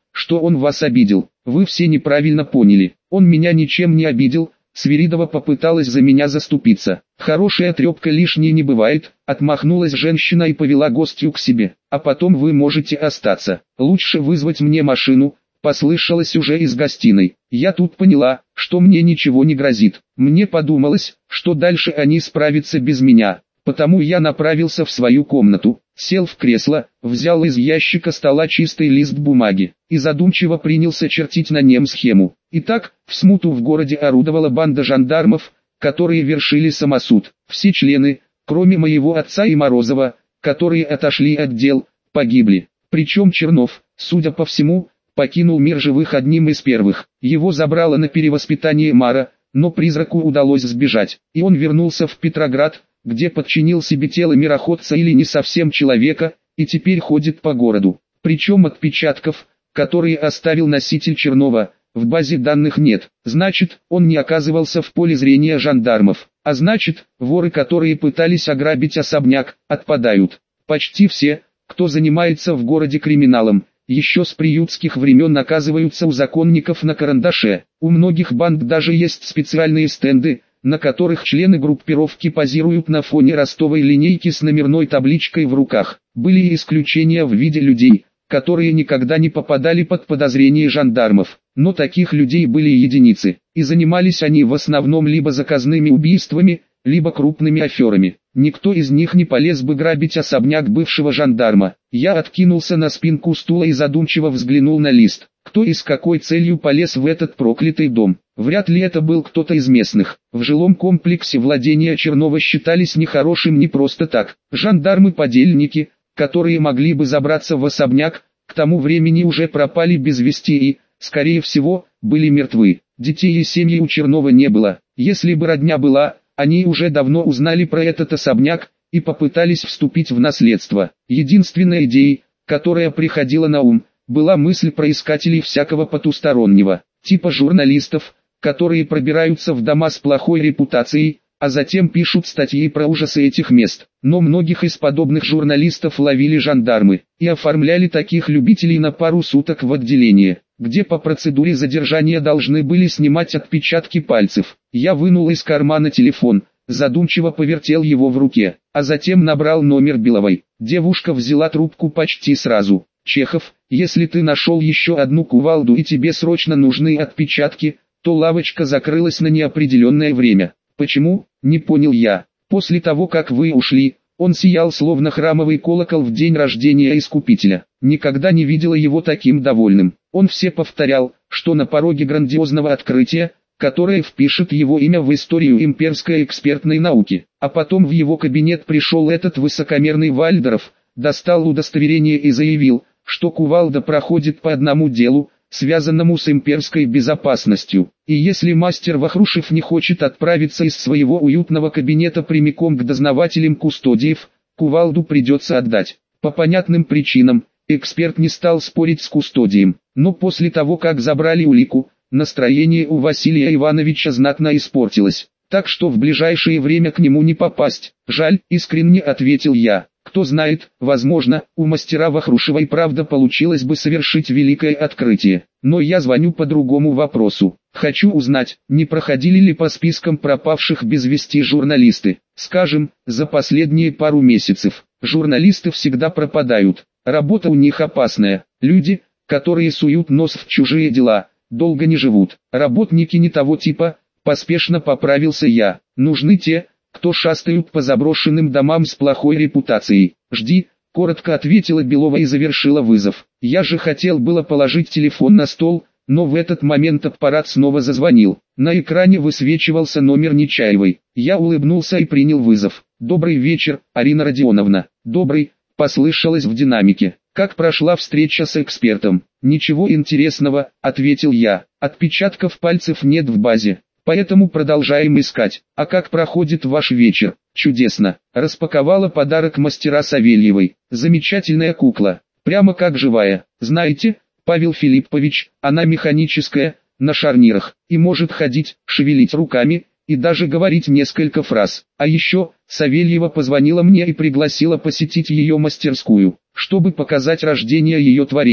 что он вас обидел. Вы все неправильно поняли. Он меня ничем не обидел. Свиридова попыталась за меня заступиться. Хорошая трепка лишней не бывает, отмахнулась женщина и повела гостью к себе. А потом вы можете остаться. Лучше вызвать мне машину, послышалось уже из гостиной. Я тут поняла, что мне ничего не грозит. Мне подумалось, что дальше они справятся без меня. Потому я направился в свою комнату, сел в кресло, взял из ящика стола чистый лист бумаги и задумчиво принялся чертить на нем схему. Итак, в смуту в городе орудовала банда жандармов, которые вершили самосуд. Все члены, кроме моего отца и Морозова, которые отошли от дел, погибли. Причем Чернов, судя по всему, покинул мир живых одним из первых. Его забрало на перевоспитание Мара, но призраку удалось сбежать, и он вернулся в Петроград, где подчинил себе тело мироходца или не совсем человека, и теперь ходит по городу. Причем отпечатков, которые оставил носитель Чернова, в базе данных нет. Значит, он не оказывался в поле зрения жандармов. А значит, воры, которые пытались ограбить особняк, отпадают. Почти все, кто занимается в городе криминалом, еще с приютских времен оказываются у законников на карандаше. У многих банд даже есть специальные стенды, на которых члены группировки позируют на фоне ростовой линейки с номерной табличкой в руках. Были и исключения в виде людей, которые никогда не попадали под подозрение жандармов, но таких людей были единицы, и занимались они в основном либо заказными убийствами, либо крупными аферами. Никто из них не полез бы грабить особняк бывшего жандарма. Я откинулся на спинку стула и задумчиво взглянул на лист. Кто и с какой целью полез в этот проклятый дом? Вряд ли это был кто-то из местных. В жилом комплексе владения Чернова считались нехорошим не просто так. Жандармы-подельники, которые могли бы забраться в особняк, к тому времени уже пропали без вести и, скорее всего, были мертвы. Детей и семьи у Чернова не было. Если бы родня была, они уже давно узнали про этот особняк и попытались вступить в наследство. Единственной идеей, которая приходила на ум, была мысль про искателей всякого потустороннего, типа журналистов, которые пробираются в дома с плохой репутацией, а затем пишут статьи про ужасы этих мест. Но многих из подобных журналистов ловили жандармы и оформляли таких любителей на пару суток в отделение, где по процедуре задержания должны были снимать отпечатки пальцев. Я вынул из кармана телефон, задумчиво повертел его в руке, а затем набрал номер Беловой. Девушка взяла трубку почти сразу. «Чехов, если ты нашел еще одну кувалду и тебе срочно нужны отпечатки, то лавочка закрылась на неопределенное время». «Почему?» – не понял я. «После того, как вы ушли, он сиял словно храмовый колокол в день рождения Искупителя. Никогда не видела его таким довольным. Он все повторял, что на пороге грандиозного открытия, которое впишет его имя в историю имперской экспертной науки. А потом в его кабинет пришел этот высокомерный Вальдеров, достал удостоверение и заявил, что кувалда проходит по одному делу, связанному с имперской безопасностью. И если мастер Вахрушев не хочет отправиться из своего уютного кабинета прямиком к дознавателям кустодиев, кувалду придется отдать. По понятным причинам, эксперт не стал спорить с кустодием. Но после того, как забрали улику, настроение у Василия Ивановича знатно испортилось. Так что в ближайшее время к нему не попасть. «Жаль», — искренне ответил я. «Кто знает, возможно, у мастера Вахрушева и правда получилось бы совершить великое открытие. Но я звоню по другому вопросу. Хочу узнать, не проходили ли по спискам пропавших без вести журналисты. Скажем, за последние пару месяцев. Журналисты всегда пропадают. Работа у них опасная. Люди, которые суют нос в чужие дела, долго не живут. Работники не того типа», — поспешно поправился я. «Нужны те, кто шастают по заброшенным домам с плохой репутацией». «Жди», — коротко ответила Белова и завершила вызов. Я же хотел было положить телефон на стол, но в этот момент аппарат снова зазвонил. На экране высвечивался номер Нечаевой. Я улыбнулся и принял вызов. «Добрый вечер, Арина Родионовна». «Добрый», — послышалось в динамике. «Как прошла встреча с экспертом?» «Ничего интересного», — ответил я. «Отпечатков пальцев нет в базе. Поэтому продолжаем искать. А как проходит ваш вечер?» «Чудесно. Распаковала подарок мастера Савельевой. Замечательная кукла. Прямо как живая. Знаете, Павел Филиппович, она механическая, на шарнирах, и может ходить, шевелить руками, и даже говорить несколько фраз. А еще, Савельева позвонила мне и пригласила посетить ее мастерскую, чтобы показать рождение ее творений.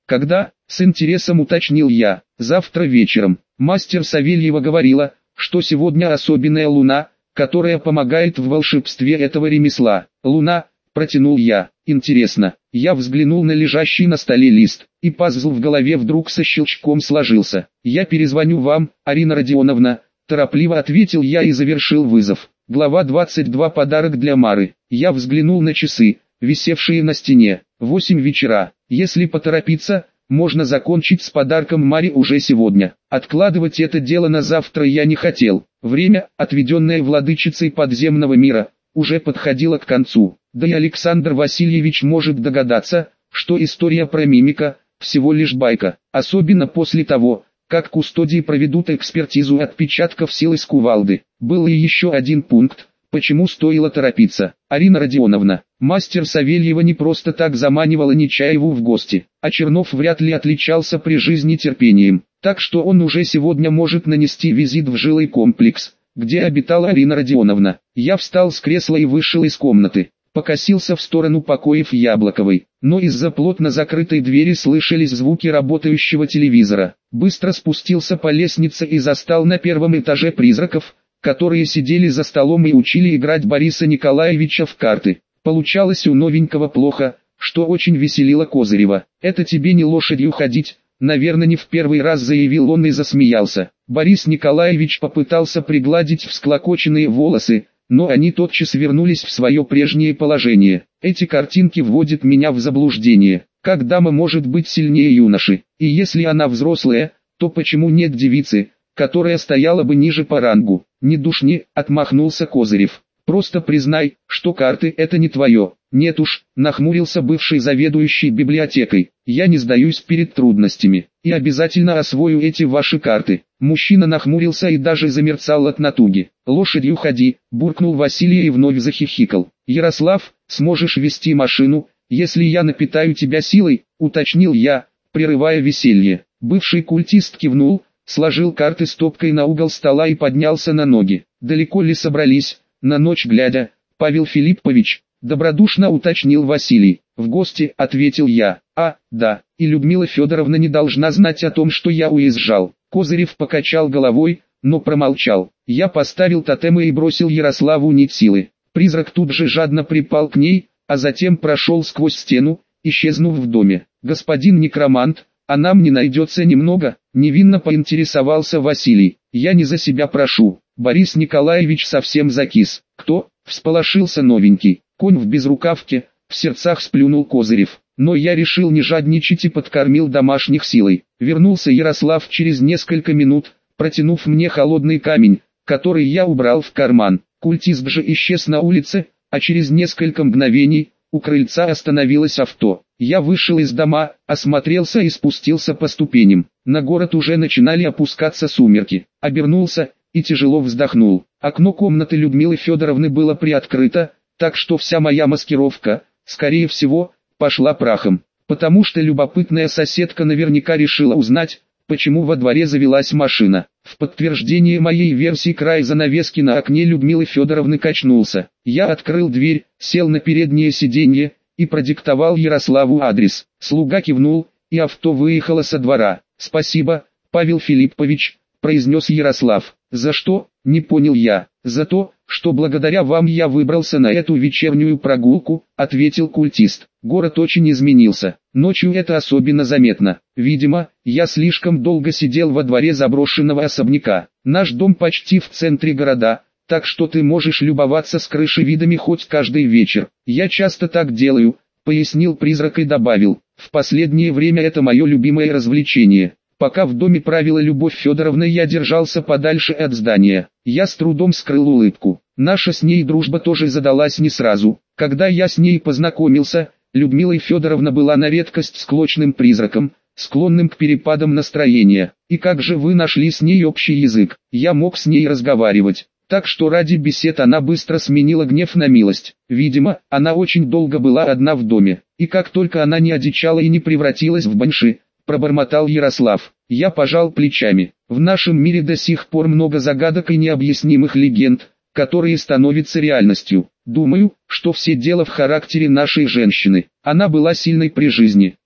Когда? С интересом уточнил я. Завтра вечером. Мастер Савельева говорила, что сегодня особенная луна, которая помогает в волшебстве этого ремесла. Луна, протянул я. Интересно. Я взглянул на лежащий на столе лист, и пазл в голове вдруг со щелчком сложился. Я перезвоню вам, Арина Родионовна, торопливо ответил я и завершил вызов. Глава двадцать два. Подарок для Мары. Я взглянул на часы, висевшие на стене. Восемь вечера. Если поторопиться, можно закончить с подарком Маре уже сегодня. Откладывать это дело на завтра я не хотел. Время, отведенное владычицей подземного мира, уже подходило к концу. Да и Александр Васильевич может догадаться, что история про мимика – всего лишь байка. Особенно после того, как кустодии проведут экспертизу отпечатков сил из кувалды. Был и еще один пункт, почему стоило торопиться. Арина Родионовна, мастер Савельева не просто так заманивала Нечаеву в гости, а Чернов вряд ли отличался при жизни терпением, так что он уже сегодня может нанести визит в жилой комплекс, где обитала Арина Родионовна. Я встал с кресла и вышел из комнаты, покосился в сторону покоев Яблоковой, но из-за плотно закрытой двери слышались звуки работающего телевизора. Быстро спустился по лестнице и застал на первом этаже призраков, которые сидели за столом и учили играть Бориса Николаевича в карты. Получалось у новенького плохо, что очень веселило Козырева. «Это тебе не лошадью ходить», наверное, не в первый раз заявил он и засмеялся. Борис Николаевич попытался пригладить всклокоченные волосы, но они тотчас вернулись в свое прежнее положение. Эти картинки вводят меня в заблуждение. Как дама может быть сильнее юноши? И если она взрослая, то почему нет девицы, которая стояла бы ниже по рангу? «Не душни», — отмахнулся Козырев. «Просто признай, что карты — это не твое». «Нет уж», — нахмурился бывший заведующий библиотекой. «Я не сдаюсь перед трудностями, и обязательно освою эти ваши карты». Мужчина нахмурился и даже замерцал от натуги. «Лошадью ходи», — буркнул Василий и вновь захихикал. «Ярослав, сможешь вести машину, если я напитаю тебя силой», — уточнил я, прерывая веселье. Бывший культист кивнул, сложил карты стопкой на угол стола и поднялся на ноги. «Далеко ли собрались, на ночь глядя, Павел Филиппович?» — добродушно уточнил Василий. «В гости», — ответил я. «А, да, и Людмила Федоровна не должна знать о том, что я уезжал». Козырев покачал головой, но промолчал. Я поставил тотемы и бросил Ярославу нить силы. Призрак тут же жадно припал к ней, а затем прошел сквозь стену, исчезнув в доме. «Господин некромант, а нам не найдется немного?» — невинно поинтересовался Василий. «Я не за себя прошу». Борис Николаевич совсем закис. «Кто?» — всполошился новенький. «Конь в безрукавке», — в сердцах сплюнул Козырев. Но я решил не жадничать и подкормил домашних силой. Вернулся Ярослав через несколько минут, протянув мне холодный камень, который я убрал в карман. Культист же исчез на улице, а через несколько мгновений у крыльца остановилось авто. Я вышел из дома, осмотрелся и спустился по ступеням. На город уже начинали опускаться сумерки. Обернулся и тяжело вздохнул. Окно комнаты Людмилы Федоровны было приоткрыто, так что вся моя маскировка, скорее всего, пошла прахом, потому что любопытная соседка наверняка решила узнать, почему во дворе завелась машина. В подтверждение моей версии край занавески на окне Людмилы Федоровны качнулся. Я открыл дверь, сел на переднее сиденье и продиктовал Ярославу адрес. Слуга кивнул, и авто выехало со двора. «Спасибо, Павел Филиппович», — произнес Ярослав. «За что?» — не понял я. «За то, что благодаря вам я выбрался на эту вечернюю прогулку», — ответил культист. «Город очень изменился. Ночью это особенно заметно. Видимо, я слишком долго сидел во дворе заброшенного особняка. Наш дом почти в центре города, так что ты можешь любоваться с крыши видами хоть каждый вечер. Я часто так делаю», — пояснил призрак и добавил. «В последнее время это мое любимое развлечение». Пока в доме правила Любовь Федоровна, я держался подальше от здания. Я с трудом скрыл улыбку. Наша с ней дружба тоже задалась не сразу. Когда я с ней познакомился, Людмила Федоровна была на редкость склочным призраком, склонным к перепадам настроения. И как же вы нашли с ней общий язык? Я мог с ней разговаривать. Так что ради бесед она быстро сменила гнев на милость. Видимо, она очень долго была одна в доме. И как только она не одичала и не превратилась в банши, пробормотал Ярослав. Я пожал плечами. В нашем мире до сих пор много загадок и необъяснимых легенд, которые становятся реальностью. Думаю, что все дело в характере нашей женщины. Она была сильной при жизни,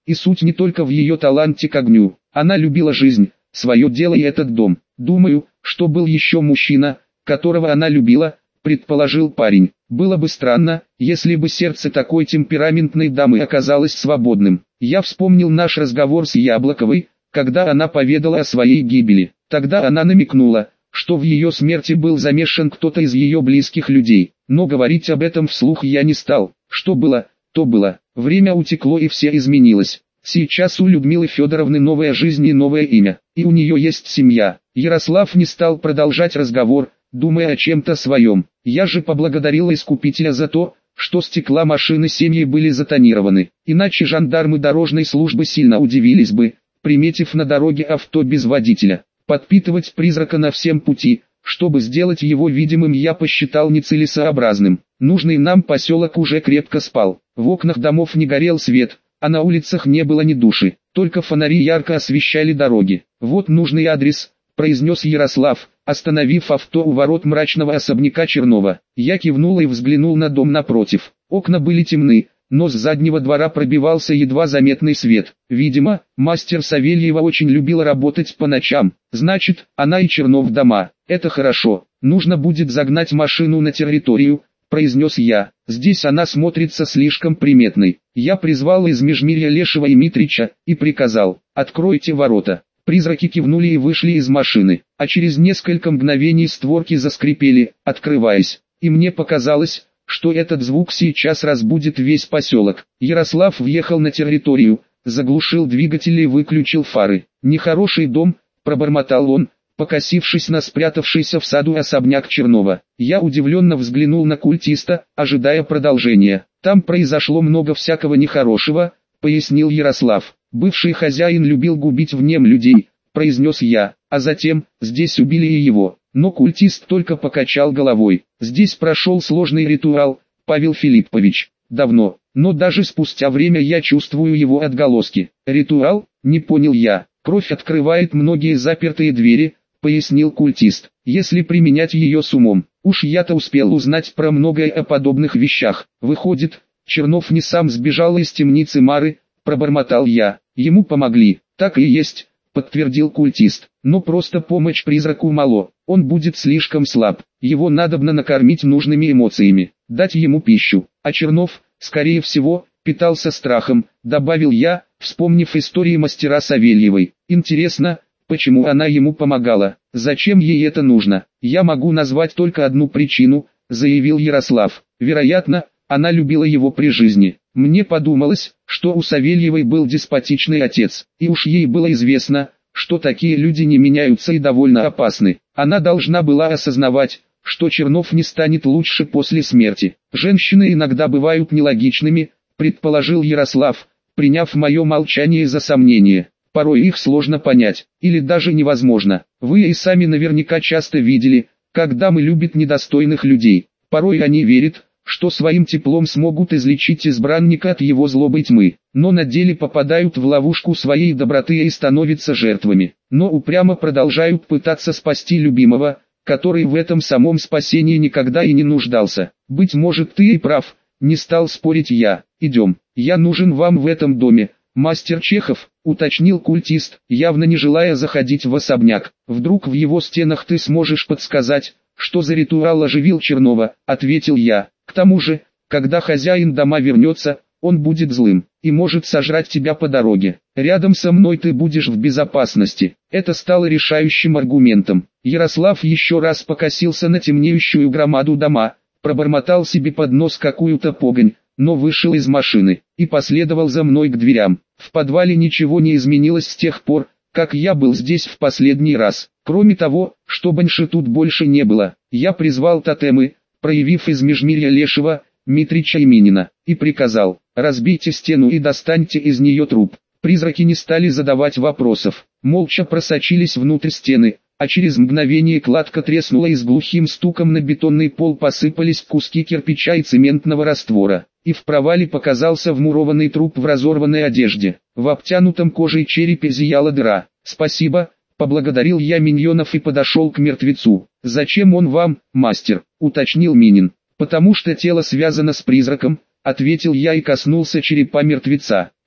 И суть не только в ее таланте к огню. Она любила жизнь, свое дело и этот дом. Думаю, что был еще мужчина, которого она любила, предположил парень. Было бы странно, если бы сердце такой темпераментной дамы оказалось свободным. Я вспомнил наш разговор с Яблоковой, когда она поведала о своей гибели. Тогда она намекнула, что в ее смерти был замешан кто-то из ее близких людей. Но говорить об этом вслух я не стал. Что было, то было. Время утекло и все изменилось. Сейчас у Людмилы Федоровны новая жизнь и новое имя. И у нее есть семья. Ярослав не стал продолжать разговор, думая о чем-то своем. Я же поблагодарил искупителя за то, что стекла машины семьи были затонированы. Иначе жандармы дорожной службы сильно удивились бы, приметив на дороге авто без водителя. Подпитывать призрака на всем пути, чтобы сделать его видимым, я посчитал нецелесообразным. Нужный нам поселок уже крепко спал. В окнах домов не горел свет, а на улицах не было ни души. Только фонари ярко освещали дороги. «Вот нужный адрес», — произнес Ярослав, остановив авто у ворот мрачного особняка Чернова. Я кивнул и взглянул на дом напротив. Окна были темны, но с заднего двора пробивался едва заметный свет. Видимо, мастер Савельева очень любила работать по ночам. Значит, она и Чернов дома. Это хорошо. Нужно будет загнать машину на территорию, произнес я. Здесь она смотрится слишком приметной. Я призвал из Межмирья Лешего и Митрича и приказал: «Откройте ворота». Призраки кивнули и вышли из машины, а через несколько мгновений створки заскрипели, открываясь. И мне показалось, что этот звук сейчас разбудит весь поселок. Ярослав въехал на территорию, заглушил двигатель и выключил фары. «Нехороший дом», — пробормотал он, покосившись на спрятавшийся в саду особняк Чернова. Я удивленно взглянул на культиста, ожидая продолжения. «Там произошло много всякого нехорошего», — пояснил Ярослав. «Бывший хозяин любил губить в нем людей», — произнес я, «а затем, здесь убили и его». Но культист только покачал головой. «Здесь прошел сложный ритуал, Павел Филиппович. Давно, но даже спустя время я чувствую его отголоски». «Ритуал?» — не понял я. «Кровь открывает многие запертые двери», — пояснил культист, «если применять ее с умом. Уж я-то успел узнать про многое о подобных вещах. Выходит, Чернов не сам сбежал из темницы Мары», — пробормотал я. «Ему помогли». «Так и есть», — подтвердил культист. «Но просто помощь призраку мало. Он будет слишком слаб. Его надобно накормить нужными эмоциями, дать ему пищу. А Чернов, скорее всего, питался страхом», — добавил я, вспомнив истории мастера Савельевой. «Интересно, почему она ему помогала? Зачем ей это нужно?» «Я могу назвать только одну причину», — заявил Ярослав. «Вероятно, она любила его при жизни. Мне подумалось, что у Савельевой был деспотичный отец, и уж ей было известно, что такие люди не меняются и довольно опасны. Она должна была осознавать, что Чернов не станет лучше после смерти. Женщины иногда бывают нелогичными», — предположил Ярослав, приняв мое молчание за сомнение. «Порой их сложно понять, или даже невозможно. Вы и сами наверняка часто видели, как дамы любят недостойных людей. Порой они верят, что своим теплом смогут излечить избранника от его злобы и тьмы, но на деле попадают в ловушку своей доброты и становятся жертвами, но упрямо продолжают пытаться спасти любимого, который в этом самом спасении никогда и не нуждался. Быть может, ты и прав», — не стал спорить я. «Идем, я нужен вам в этом доме, мастер Чехов», — уточнил культист, явно не желая заходить в особняк. «Вдруг в его стенах ты сможешь подсказать, что за ритуал оживил Чернова», — ответил я. «К тому же, когда хозяин дома вернется, он будет злым и может сожрать тебя по дороге. Рядом со мной ты будешь в безопасности». Это стало решающим аргументом. Ярослав еще раз покосился на темнеющую громаду дома, пробормотал себе под нос какую-то погонь, но вышел из машины и последовал за мной к дверям. В подвале ничего не изменилось с тех пор, как я был здесь в последний раз. Кроме того, что банши тут больше не было, я призвал тотемы, проявив из Межмирья Лешего, Митрича и Минина, и приказал: «Разбейте стену и достаньте из нее труп». Призраки не стали задавать вопросов, молча просочились внутрь стены, а через мгновение кладка треснула и с глухим стуком на бетонный пол посыпались куски кирпича и цементного раствора, и в провале показался вмурованный труп в разорванной одежде. В обтянутом кожей черепе зияла дыра. «Спасибо», — поблагодарил я миньонов и подошел к мертвецу. «Зачем он вам, мастер?» — уточнил Минин. «Потому что тело связано с призраком», — ответил я и коснулся черепа мертвеца.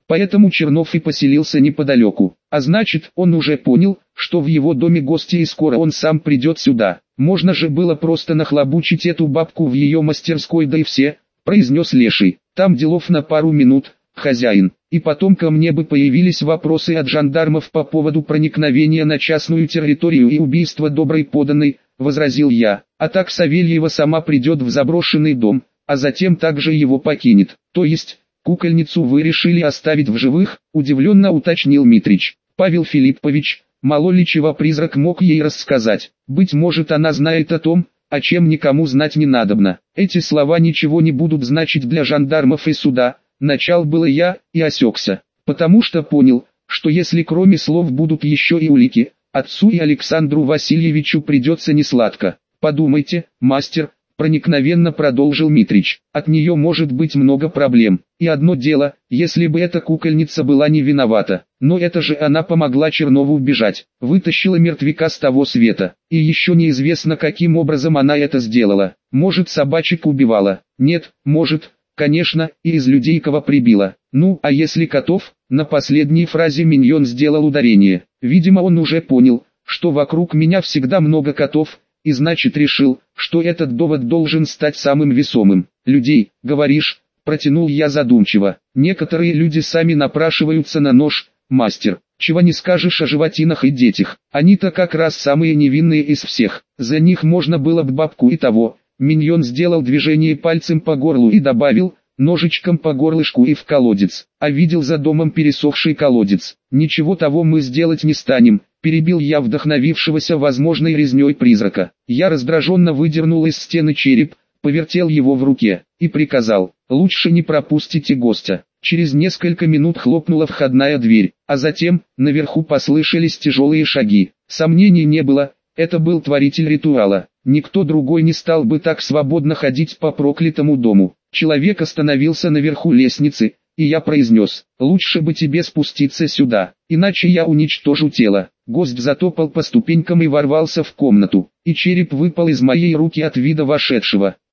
Поэтому Чернов и поселился неподалеку. А значит, он уже понял, что в его доме гости и скоро он сам придет сюда. Можно же было просто нахлобучить эту бабку в ее мастерской, да и все, произнес Леший. Там делов на пару минут, хозяин. И потом ко мне бы появились вопросы от жандармов по поводу проникновения на частную территорию и убийства доброй подданной, возразил я. А так Савельева сама придет в заброшенный дом, а затем также его покинет. То есть, кукольницу вы решили оставить в живых, удивленно уточнил Митрич. Павел Филиппович, мало ли чего призрак мог ей рассказать. Быть может, она знает о том, о чем никому знать не надобно. Эти слова ничего не будут значить для жандармов и суда. Начал было я и осекся, потому что понял, что если кроме слов будут еще и улики, отцу и Александру Васильевичу придется несладко. Подумайте, мастер, проникновенно продолжил Митрич, от нее может быть много проблем. И одно дело, если бы эта кукольница была не виновата, но это же она помогла Чернову убежать, вытащила мертвяка с того света. И еще неизвестно, каким образом она это сделала. Может, собачек убивала? Нет, может, конечно, и из людей кого прибила. Ну, а если котов? На последней фразе миньон сделал ударение. Видимо, он уже понял, что вокруг меня всегда много котов, и значит решил, что этот довод должен стать самым весомым. Людей, говоришь, протянул я задумчиво. Некоторые люди сами напрашиваются на нож, мастер. Чего не скажешь о животинах и детях. Они-то как раз самые невинные из всех. За них можно было бы бабку и того. Миньон сделал движение пальцем по горлу и добавил, ножичком по горлышку и в колодец. А видел за домом пересохший колодец. Ничего того мы сделать не станем, перебил я вдохновившегося возможной резней призрака. Я раздраженно выдернул из стены череп, повертел его в руке, и приказал, лучше не пропустите гостя. Через несколько минут хлопнула входная дверь, а затем, наверху послышались тяжелые шаги. Сомнений не было, это был творитель ритуала. Никто другой не стал бы так свободно ходить по проклятому дому. Человек остановился наверху лестницы, и я произнес, лучше бы тебе спуститься сюда, иначе я уничтожу тело. Гость затопал по ступенькам и ворвался в комнату, и череп выпал из моей руки от вида вошедшего.